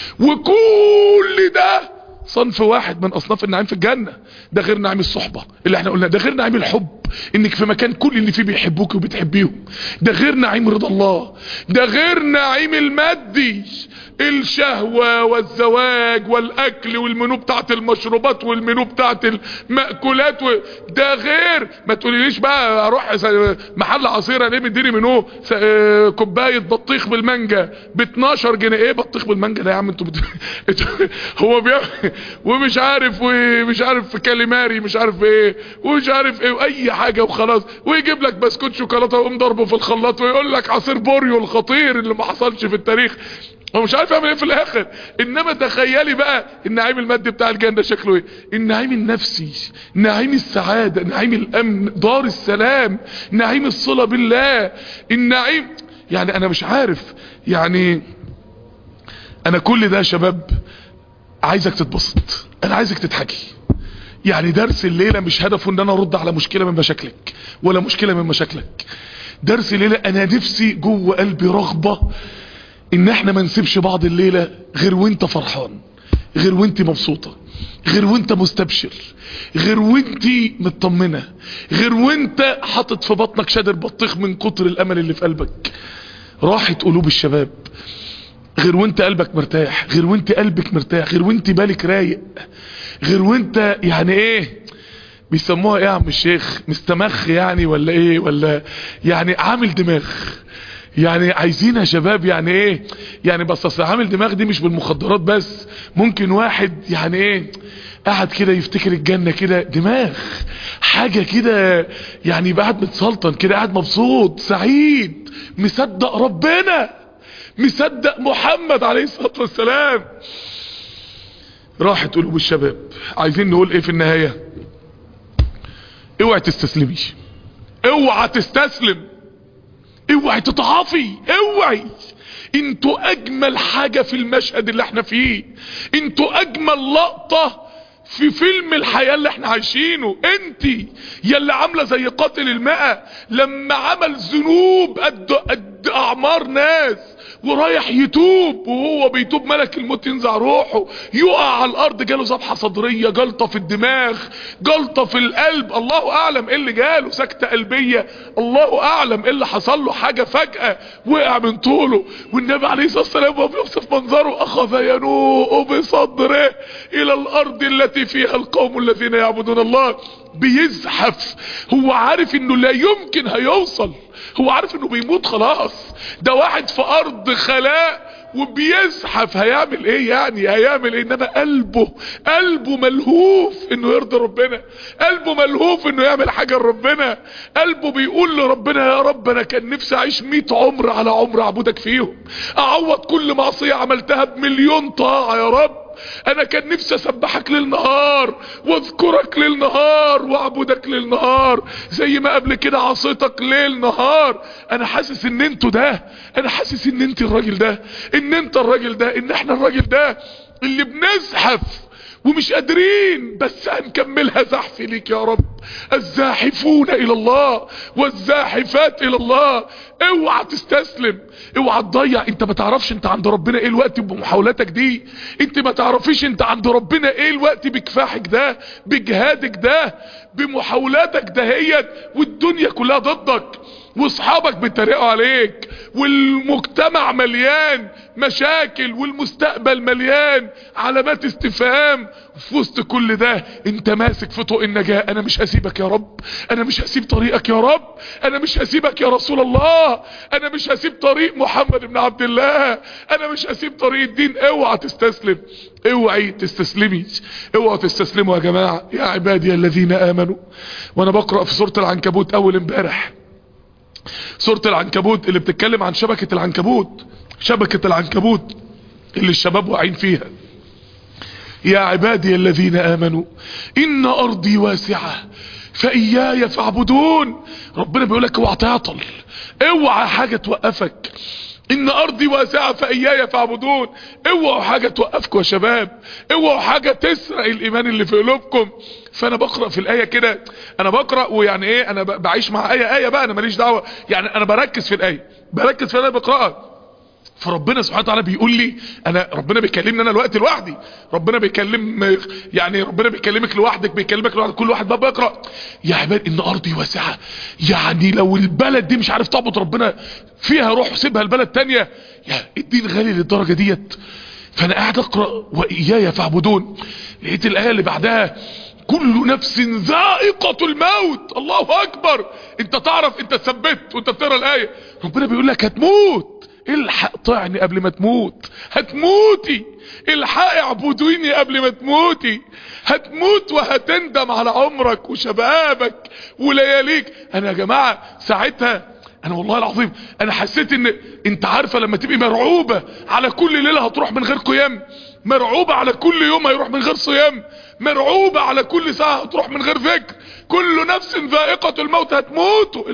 وكل ده صنف واحد من اصناف النعيم في الجنة. ده غير نعيم الصحبة اللي احنا قلنا، ده غير نعيم الحب انك في مكان كل اللي فيه بيحبوك وبتحبيهم، ده غير نعيم رضا الله، ده غير نعيم المادي الشهوة والزواج والاكل والمنو بتاعت المشروبات والمنو بتاعت المأكولات ده غير ما تقوليليش بقى اروح محل عصير الاقيه مديني منو كوباية بطيخ بالمانجا ب 12 جنيه. ايه بطيخ بالمانجا ده يا عم انتوا هو بيعمل ومش عارف كاليماري مش عارف ايه ومش عارف ايه واي حاجة وخلاص، ويجيب لك بسكوت شوكولاتة ويقوم ضربه في الخلاط ويقول لك عصير بوريو الخطير اللي ما حصلش في التاريخ، هو مش عارف يعمل ايه في الاخر. انما تخيلي بقى النعيم المادي بتاع الجنة شكله ايه، النعيم النفسي، نعيم السعادة، نعيم الامن، دار السلام، نعيم الصلة بالله، النعيم. يعني انا مش عارف، يعني انا كل ده يا شباب عايزك تتبسط، انا عايزك تضحكي. يعني درس الليلة مش هدفه ان انا ارد على مشكلة من مشاكلك ولا مشكلة من مشاكلك. درس الليلة انا نفسي جوه قلبي رغبة ان احنا ما نسيبش بعض الليلة غير وانت فرحان، غير وانت مبسوطة، غير وانت مستبشر، غير وانت مطمنة، غير وانت حاطط في بطنك شادر بطيخ من كتر الامل اللي في قلبك. راحة قلوب الشباب، غير وانت قلبك مرتاح، غير وانت قلبك مرتاح، غير وانت بالك رايق، غير وانت يعني ايه بيسموها ايه يا عم الشيخ، مستمخ يعني ولا ايه، ولا يعني عامل دماغ. يعني عايزين يا شباب يعني ايه، يعني بس اصل عامل دماغ دي مش بالمخدرات بس، ممكن واحد يعني ايه قاعد كده يفتكر الجنة كده دماغ حاجة كده، يعني يبقى قاعد متسلطن كده، قاعد مبسوط سعيد مصدق ربنا، مصدق محمد عليه الصلاة والسلام. راحت قلوب الشباب. عايزين نقول ايه في النهاية؟ اوعي تستسلمي، اوعى تستسلم، اوعي تتعافي، اوعي. انتوا اجمل حاجة في المشهد اللي احنا فيه، انتوا اجمل لقطة في فيلم الحياة اللي احنا عايشينه. انتي يلي عاملة زي قاتل المئة لما عمل ذنوب قد اعمار ناس ورايح يتوب، وهو بيتوب ملك الموت ينزع روحه، يقع على الارض، جاله ذبحة صدرية، جلطة في الدماغ، جلطة في القلب، الله اعلم ايه اللي جاله، سكتة قلبية، الله اعلم ايه اللي حصل له، حاجة فجأة وقع من طوله. والنبي عليه الصلاة والسلام وهو بيوصف منظره اخذ ينوء بصدره الى الارض التي فيها القوم الذين يعبدون الله. بيزحف، هو عارف انه لا يمكن هيوصل، هو عارف انه بيموت خلاص، ده واحد في ارض خلاء وبيزحف، هيعمل ايه يعني، هيعمل ايه؟ انما قلبه ملهوف انه يرضي ربنا، قلبه ملهوف انه يعمل حاجة لربنا، قلبه بيقول لربنا يا رب انا كان نفسي اعيش 100 عمر على عمر اعبدك فيهم، اعوض كل معصية عملتها ب1,000,000 طاعة يا رب، انا كان نفسي اسبحك ليل نهار واذكرك ليل نهار واعبدك ليل نهار زي ما قبل كده عصيتك ليل نهار. انا حاسس ان انتوا ده، انا حاسس ان انت الراجل ده، ان انت الراجل ده، ان احنا الراجل ده اللي بنزحف ومش قادرين، بس هنكملها زحف ليك يا رب. الزاحفون الى الله والزاحفات الى الله. اوعى تستسلم، اوعى تضيع. انت ما تعرفش انت عند ربنا ايه الوقت بمحاولاتك دي، انت ما تعرفيش انت عند ربنا ايه الوقت بكفاحك ده، بجهادك ده، بمحاولاتك دهيت، والدنيا كلها ضدك، واصحابك بيتريقوا عليك، والمجتمع مليان مشاكل، والمستقبل مليان علامات استفهام. في وسط كل ده انت ماسك في طوق النجاة. انا مش هسيبك يا رب، انا مش هسيب طريقك يا رب، انا مش هسيبك يا رسول الله، انا مش هسيب طريق محمد بن عبد الله، انا مش هسيب طريق الدين. اوعى تستسلم، اوعي تستسلمي، اوعى تستسلموا يا جماعة. يا عبادي الذين امنوا. وانا بقرأ في سورة العنكبوت اول امبارح، سورة العنكبوت اللي بتتكلم عن شبكة العنكبوت، شبكة العنكبوت اللي الشباب واقعين فيها. يا عبادي الذين آمنوا إن أرضي واسعة فإياي فاعبدون. ربنا بيقولك اوعى تعطل، اوعى حاجة توقفك. إن أرضي واسعة فإياي فاعبدون. اوعوا حاجة توقفكم يا شباب، اوعوا حاجة تسرق الإيمان اللي في قلوبكم. فأنا بقرأ في الآية كده، أنا بقرأ ويعني إيه، أنا بعيش مع آية بقى، أنا ماليش دعوة، يعني أنا بركز في الآية، بركز في الآية بقرأها. فربنا سبحانه وتعالى بيقول لي، ربنا بيكلمني انا الوقت لوحدي، ربنا بيكلم، يعني ربنا بيكلمك لوحدك، بيكلمك لوحدك، كل واحد بقى بيقرأ. يا عباد ان ارضي واسعة، يعني لو البلد دي مش عارف تعبد ربنا فيها، روح سيبها البلد تانية. يا الدين غالي للدرجة ديت. فانا قاعد اقرأ واياي فاعبدون، لقيت الايه اللي بعدها كل نفس ذائقة الموت. الله اكبر. انت تعرف، انت ثبت وانت بتقرا الايه ربنا بيقول لك هتموت، الحق طعني قبل ما تموت، هتموتي، الحق اعبدوني قبل ما تموتي، هتموت وهتندم على عمرك وشبابك ولياليك. انا يا جماعة ساعتها انا والله العظيم انا حسيت ان انت عارفة لما تبقي مرعوبة على كل ليلة هتروح من غير قيام، مرعوبة على كل يوم هيروح من غير صيام، مرعوبة على كل ساعة هتروح من غير ذكر. كل نفس ذائقة الموت، هتموتوا،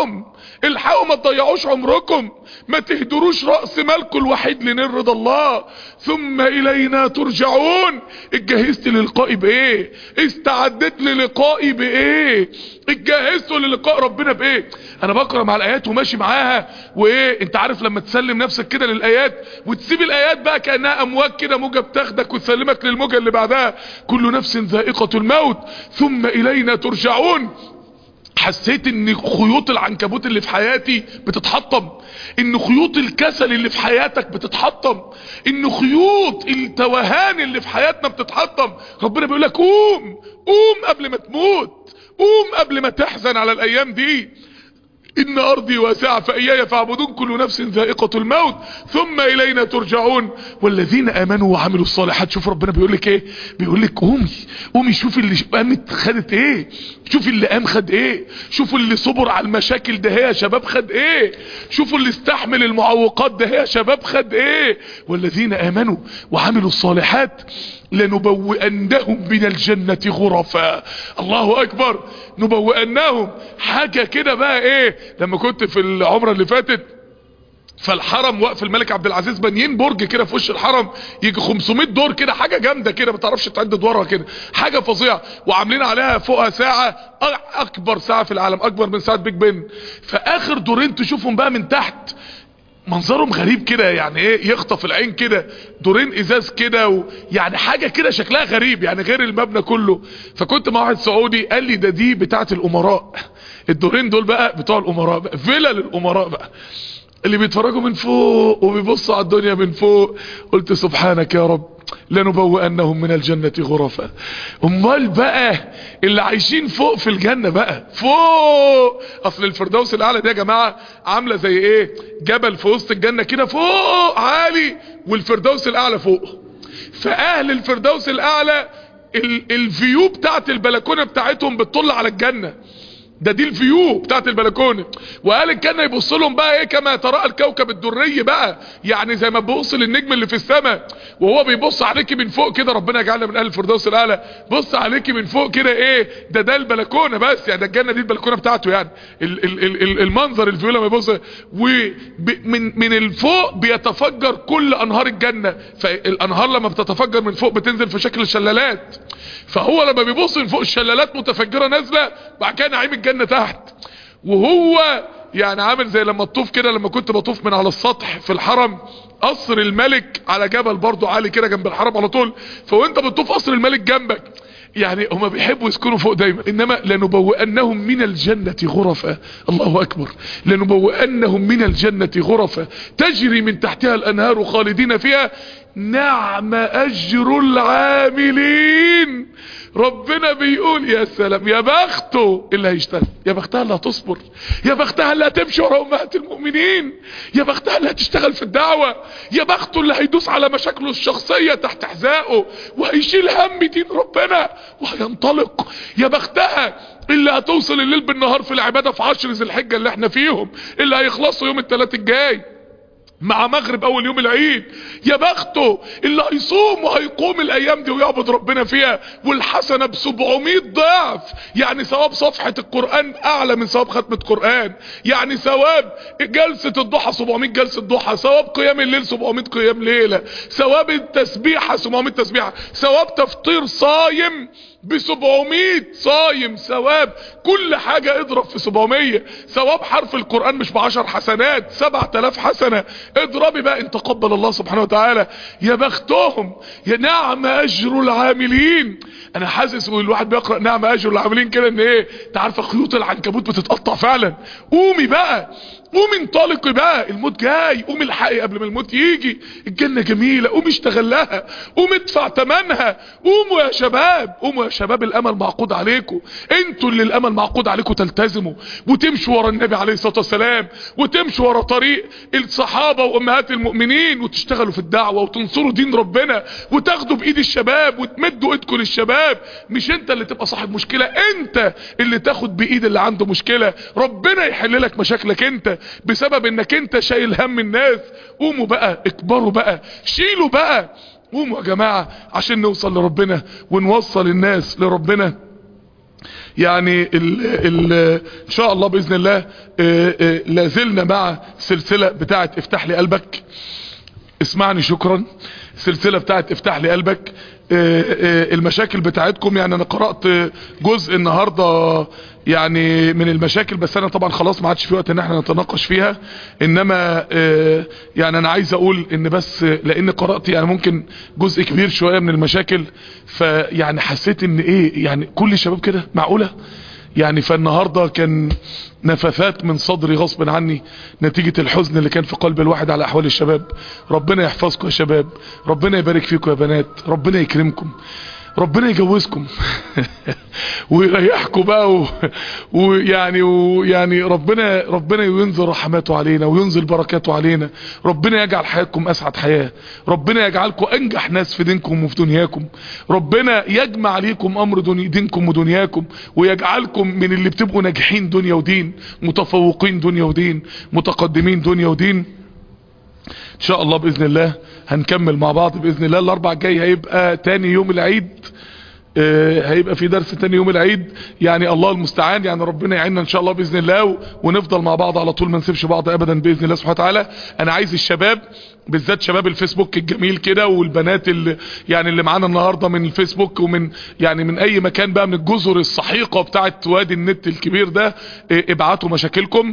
الحقوا ما تضيعوش عمركم، ما تهدروش رأس مالكم الوحيد لنيل رضا الله، ثم إلينا ترجعون. اتجهزت للقائي بايه؟ استعدت للقائي بايه؟ اتجهزت للقاء ربنا بايه؟ انا بقرأ مع الايات وماشي معاها وايه، انت عارف لما تسلم نفسك كده للايات وتسيب الايات بقى كأنها امواج كده، موجة بتاخدك وتسلمك للموجة اللي بعدها. كل نفس ذائقة الموت ثم إلينا ترجعون. حسيت ان خيوط العنكبوت اللي في حياتي بتتحطم، ان خيوط الكسل اللي في حياتك بتتحطم، ان خيوط التوهان اللي في حياتنا بتتحطم. ربنا بيقول لك قوم قبل ما تموت، قوم قبل ما تحزن على الايام دي. ان ارضي واسعة فاياي فاعبدون، كل نفس ذائقة الموت ثم الينا ترجعون. والذين امنوا وعملوا الصالحات. شوف ربنا بيقول لك ايه، بيقول لك قومي شوف اللي قامت خدت ايه، شوف اللي قام خد ايه، شوفوا اللي صبر على المشاكل ده يا شباب خد ايه، شوفوا اللي استحمل المعوقات ده يا شباب خد ايه. والذين امنوا وعملوا الصالحات لنبوئنهم من الجنة غرفا. الله اكبر. نبوئنهم حاجة كده بقى ايه. لما كنت في العمرة اللي فاتت فالحرم وقف الملك عبد العزيز بانيين برج كده في وش الحرم يجي 500 دور كده، حاجة جامدة كده ما تعرفش تعد دورها كده، حاجة فظيعة، وعاملين عليها فوقها ساعة، اكبر ساعة في العالم، اكبر من ساعة بيج بن. فاخر دورين تشوفهم بقى من تحت منظرهم غريب كده، يعني ايه يخطف العين كده، دورين ازاز كده يعني حاجة كده شكلها غريب يعني غير المبنى كله. فكنت مع واحد سعودي قال لي دي بتاعت الامراء، الدورين دول بقى بتوع الامراء بقى، فيلا للامراء بقى اللي بيتفرجوا من فوق وبيبصوا على الدنيا من فوق. قلت سبحانك يا رب لنبوئنهم من الجنة غرفا. امال بقى اللي عايشين فوق في الجنة بقى فوق، اصل الفردوس الاعلى دي يا جماعة عاملة زي ايه، جبل في وسط الجنة كده فوق عالي والفردوس الاعلى فوق. فاهل الفردوس الاعلى الفيو بتاعت البلكونة بتاعتهم بتطل على الجنة، دي الفيو بتاعت البلكونه. وقال الجنه يبص لهم بقى ايه، كما ترى الكوكب الدري بقى، يعني زي ما بيبص للنجم اللي في السماء وهو بيبص عليكي من فوق كده. ربنا يجعلنا من اهل الفردوس الاعلى. بص عليكي من فوق كده ايه، ده البلكونه بس، يعني ده الجنه دي البلكونه بتاعته، يعني المنظر الفيو لما يبص من الفوق بيتفجر كل انهار الجنه. فالانهار لما بتتفجر من فوق بتنزل في شكل شلالات، فهو لما بيبص من فوق الشلالات متفجره نازله، بعد كده نعيم الجنه تحت. وهو يعني عامل زي لما تطوف كده، لما كنت بطوف من على السطح في الحرم، قصر الملك على جبل برضو عالي كده جنب الحرم على طول، فوانت بتطوف قصر الملك جنبك. يعني هما بيحبوا يسكنوا فوق دايما. انما لنبوئنهم من الجنة غرفا. الله اكبر. لنبوئنهم من الجنة غرفا تجري من تحتها الانهار خالدين فيها نعم اجر العاملين. ربنا بيقول يا سلام، يا بخته اللي هيشتغل، يا بختها اللي هتصبر، يا بختها اللي هتمشي ورا امهات المؤمنين، يا بختها اللي هتشتغل في الدعوة، يا بخته اللي هيدوس على مشاكله الشخصية تحت حذائه وهيشيل هم دين ربنا وهينطلق، يا بختها اللي هتوصل الليل بالنهار في العبادة في 10 ذي الحجة اللي احنا فيهم، اللي هيخلصوا يوم الثلاث الجاي مع مغرب اول يوم العيد، يا بخته اللي هيصوم وهيقوم الايام دي ويعبد ربنا فيها والحسنة ب700 ضعف. يعني ثواب صفحة القرآن اعلى من ثواب ختمة قرآن، يعني ثواب جلسة الضحى 700 جلسة ضحى، ثواب قيام الليل 700 قيام ليلة، ثواب التسبيحة 700 تسبيحة، ثواب تفطير صايم ب700 صايم، ثواب كل حاجة اضرب في 700، ثواب حرف القرآن مش ب10 حسنات 7000 حسنة. اضربي بقى ان تقبل الله سبحانه وتعالى. يا بختهم، يا نعم اجر العاملين. انا حاسس والواحد بيقرأ نعم اجر العاملين كده ان ايه، تعرف خيوط العنكبوت بتتقطع فعلا. قومي بقى قوم انطلقي بقى، الموت جاي، قوم الحقي قبل ما الموت يجي، الجنة جميلة، قوم اشتغل لها، قوم ادفع ثمنها. قوموا يا شباب، قوموا يا شباب، الامل معقود عليكم، انتوا اللي الامل معقود عليكم تلتزموا وتمشوا ورا النبي عليه الصلاة والسلام، وتمشوا ورا طريق الصحابة وامهات المؤمنين، وتشتغلوا في الدعوة وتنصروا دين ربنا، وتاخدوا بايد الشباب وتمدوا ايدكم للشباب. مش انت اللي تبقى صاحب مشكلة، انت اللي تاخد بايد اللي عنده مشكلة، ربنا يحل لك مشاكلك انت بسبب انك انت شايل هم الناس. قوموا بقى، اكبروا بقى، شيلوا بقى، قوموا يا جماعة عشان نوصل لربنا ونوصل الناس لربنا. يعني ان شاء الله باذن الله لازلنا مع سلسلة بتاعه افتح لي قلبك، اسمعني شكرا، سلسلة بتاعت افتح لي قلبك. المشاكل بتاعتكم، يعني انا قرأت جزء النهاردة يعني من المشاكل، بس انا طبعا خلاص ما عادش في وقت ان احنا نتناقش فيها، انما يعني انا عايز اقول ان بس لان قرأت يعني ممكن جزء كبير شوية من المشاكل، فيعني حسيت ان ايه يعني كل الشباب كده معقولة يعني. فالنهاردة كان نفثات من صدري غصب عني نتيجة الحزن اللي كان في قلب الواحد على احوال الشباب. ربنا يحفظكم يا شباب، ربنا يبارك فيكم يا بنات، ربنا يكرمكم، ربنا يجوزكم ويريحكم بقى ويعني ربنا ينزل رحماته علينا وينزل بركاته علينا، ربنا يجعل حياتكم اسعد حياة، ربنا يجعلكم انجح ناس في دينكم وفي دنياكم، ربنا يجمع عليكم امر دينكم ودنياكم، ويجعلكم من اللي بتبقوا ناجحين دنيا ودين، متفوقين دنيا ودين، متقدمين دنيا ودين. ان شاء الله باذن الله هنكمل مع بعض باذن الله. الاربع الجاي هيبقى تاني يوم العيد، هيبقى في درس تاني يوم العيد، يعني الله المستعان، يعني ربنا يعيننا ان شاء الله باذن الله، ونفضل مع بعض على طول، ما نسيبش بعض ابدا باذن الله سبحانه وتعالى. انا عايز الشباب بالذات شباب الفيسبوك الجميل كده، والبنات اللي يعني اللي معانا النهارده من الفيسبوك ومن يعني من اي مكان بقى من الجزر السحيقه بتاعت وادي النت الكبير ده، ابعتوا مشاكلكم.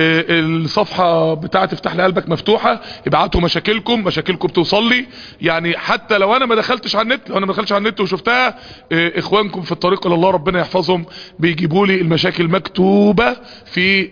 الصفحه بتاعت افتح لي قلبك مفتوحه، ابعتوا مشاكلكم توصل لي، يعني حتى لو انا ما دخلتش على النت، لو انا ما دخلتش على النت وشفتها، اخوانكم في الطريق الى الله ربنا يحفظهم بيجيبوا لي المشاكل مكتوبه في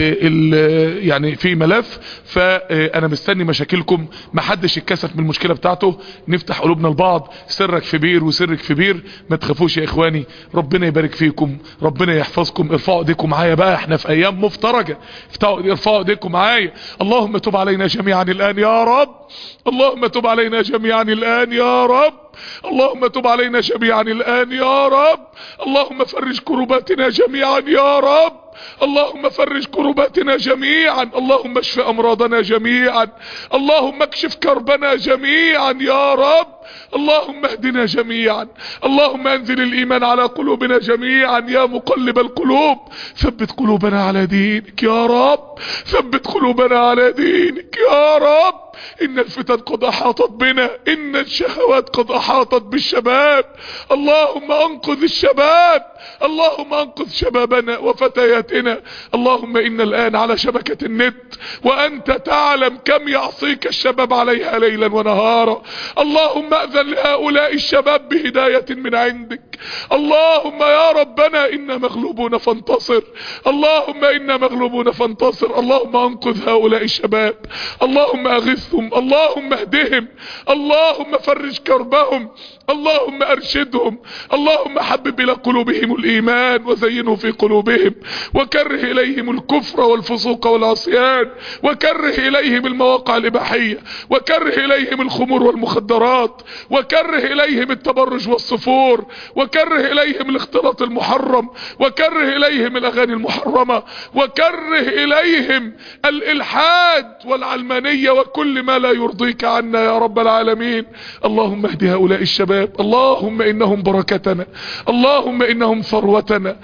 يعني في ملف، فانا مستني مشاكلكم، ما حدش يتكسف من المشكلة بتاعته، نفتح قلوبنا لبعض، سرك في بير وسرك في بير، ما تخافوش يا اخواني، ربنا يبارك فيكم، ربنا يحفظكم. ارفعوا ايديكم معايا بقى، احنا في ايام مفترجة، ارفعوا ايديكم معايا. اللهم تب علينا جميعا الان يا رب، اللهم تب علينا جميعا الان يا رب، اللهم تب علينا جميعا الان يا رب، اللهم فرج كرباتنا جميعا يا رب، اللهم فرج كرباتنا جميعا، اللهم اشف امراضنا جميعا، اللهم اكشف كربنا جميعا يا رب، اللهم اهدنا جميعا، اللهم انزل الايمان على قلوبنا جميعا يا مقلب القلوب، ثبت قلوبنا على دينك يا رب، ثبت قلوبنا على دينك يا رب. ان الفتن قد احاطت بنا، ان الشهوات قد احاطت بالشباب، اللهم انقذ الشباب، اللهم انقذ شبابنا وفتياتنا. اللهم ان الان على شبكة النت وانت تعلم كم يعصيك الشباب عليها ليلا ونهارا، اللهم اذن لهؤلاء الشباب بهداية من عندك، اللهم يا ربنا انا مغلوبون فانتصر، اللهم انا مغلوبون فانتصر، اللهم انقذ هؤلاء الشباب، اللهم اغثهم، اللهم اهدهم، اللهم فرج كربهم، اللهم ارشدهم، اللهم حبب الى قلوبهم الايمان وزينه في قلوبهم، وكره اليهم الكفر والفسوق والعصيان، وكره اليهم المواقع الاباحية، وكره اليهم الخمور والمخدرات، وكره اليهم التبرج والصفور، وكره اليهم الاختلاط المحرم، وكره اليهم الاغاني المحرمة، وكره اليهم الالحاد والعلمانية وكل ما لا يرضيك عنا يا رب العالمين. اللهم اهد هؤلاء الشباب، اللهم انهم بركتنا، اللهم انهم ثروتنا،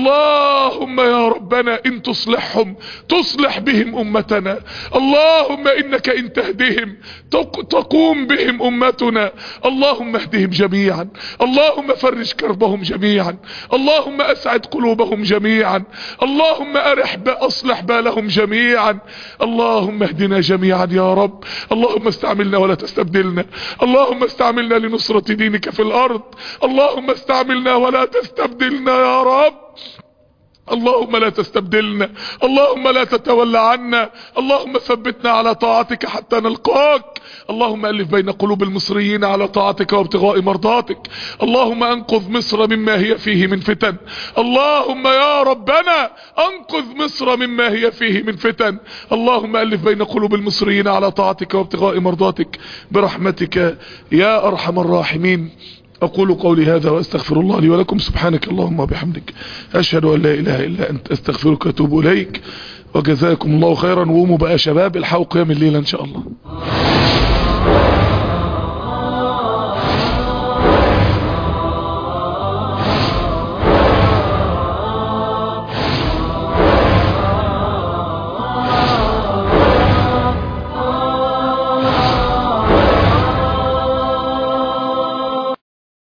اللهم يا ربنا ان تصلحهم تصلح بهم امتنا، اللهم انك ان تهدهم تقوم بهم امتنا، اللهم اهدهم جميعا، اللهم فرج كربهم جميعا، اللهم اسعد قلوبهم جميعا، اللهم اصلح بالهم جميعا، اللهم اهدنا جميعا يا رب، اللهم استعملنا ولا تستبدلنا، اللهم استعملنا لنصرة دينك في الارض، اللهم استعملنا ولا تستبدلنا يا رب، اللهم لا تستبدلنا، اللهم لا تتولى عنا، اللهم ثبتنا على طاعتك حتى نلقاك. اللهم ألف بين قلوب المصريين على طاعتك وابتغاء مرضاتك. اللهم انقذ مصر مما هي فيه من فتن. اللهم يا ربنا انقذ مصر مما هي فيه من فتن. اللهم ألف بين قلوب المصريين على طاعتك وابتغاء مرضاتك برحمتك يا أرحم الراحمين. أقول قولي هذا وأستغفر الله لي ولكم. سبحانك اللهم وبحمدك، أشهد أن لا إله إلا أنت، أستغفرك وأتوب إليك. وجزاكم الله خيرا. وقوموا بقى يا شباب، الحقوا قيام الليل إن شاء الله.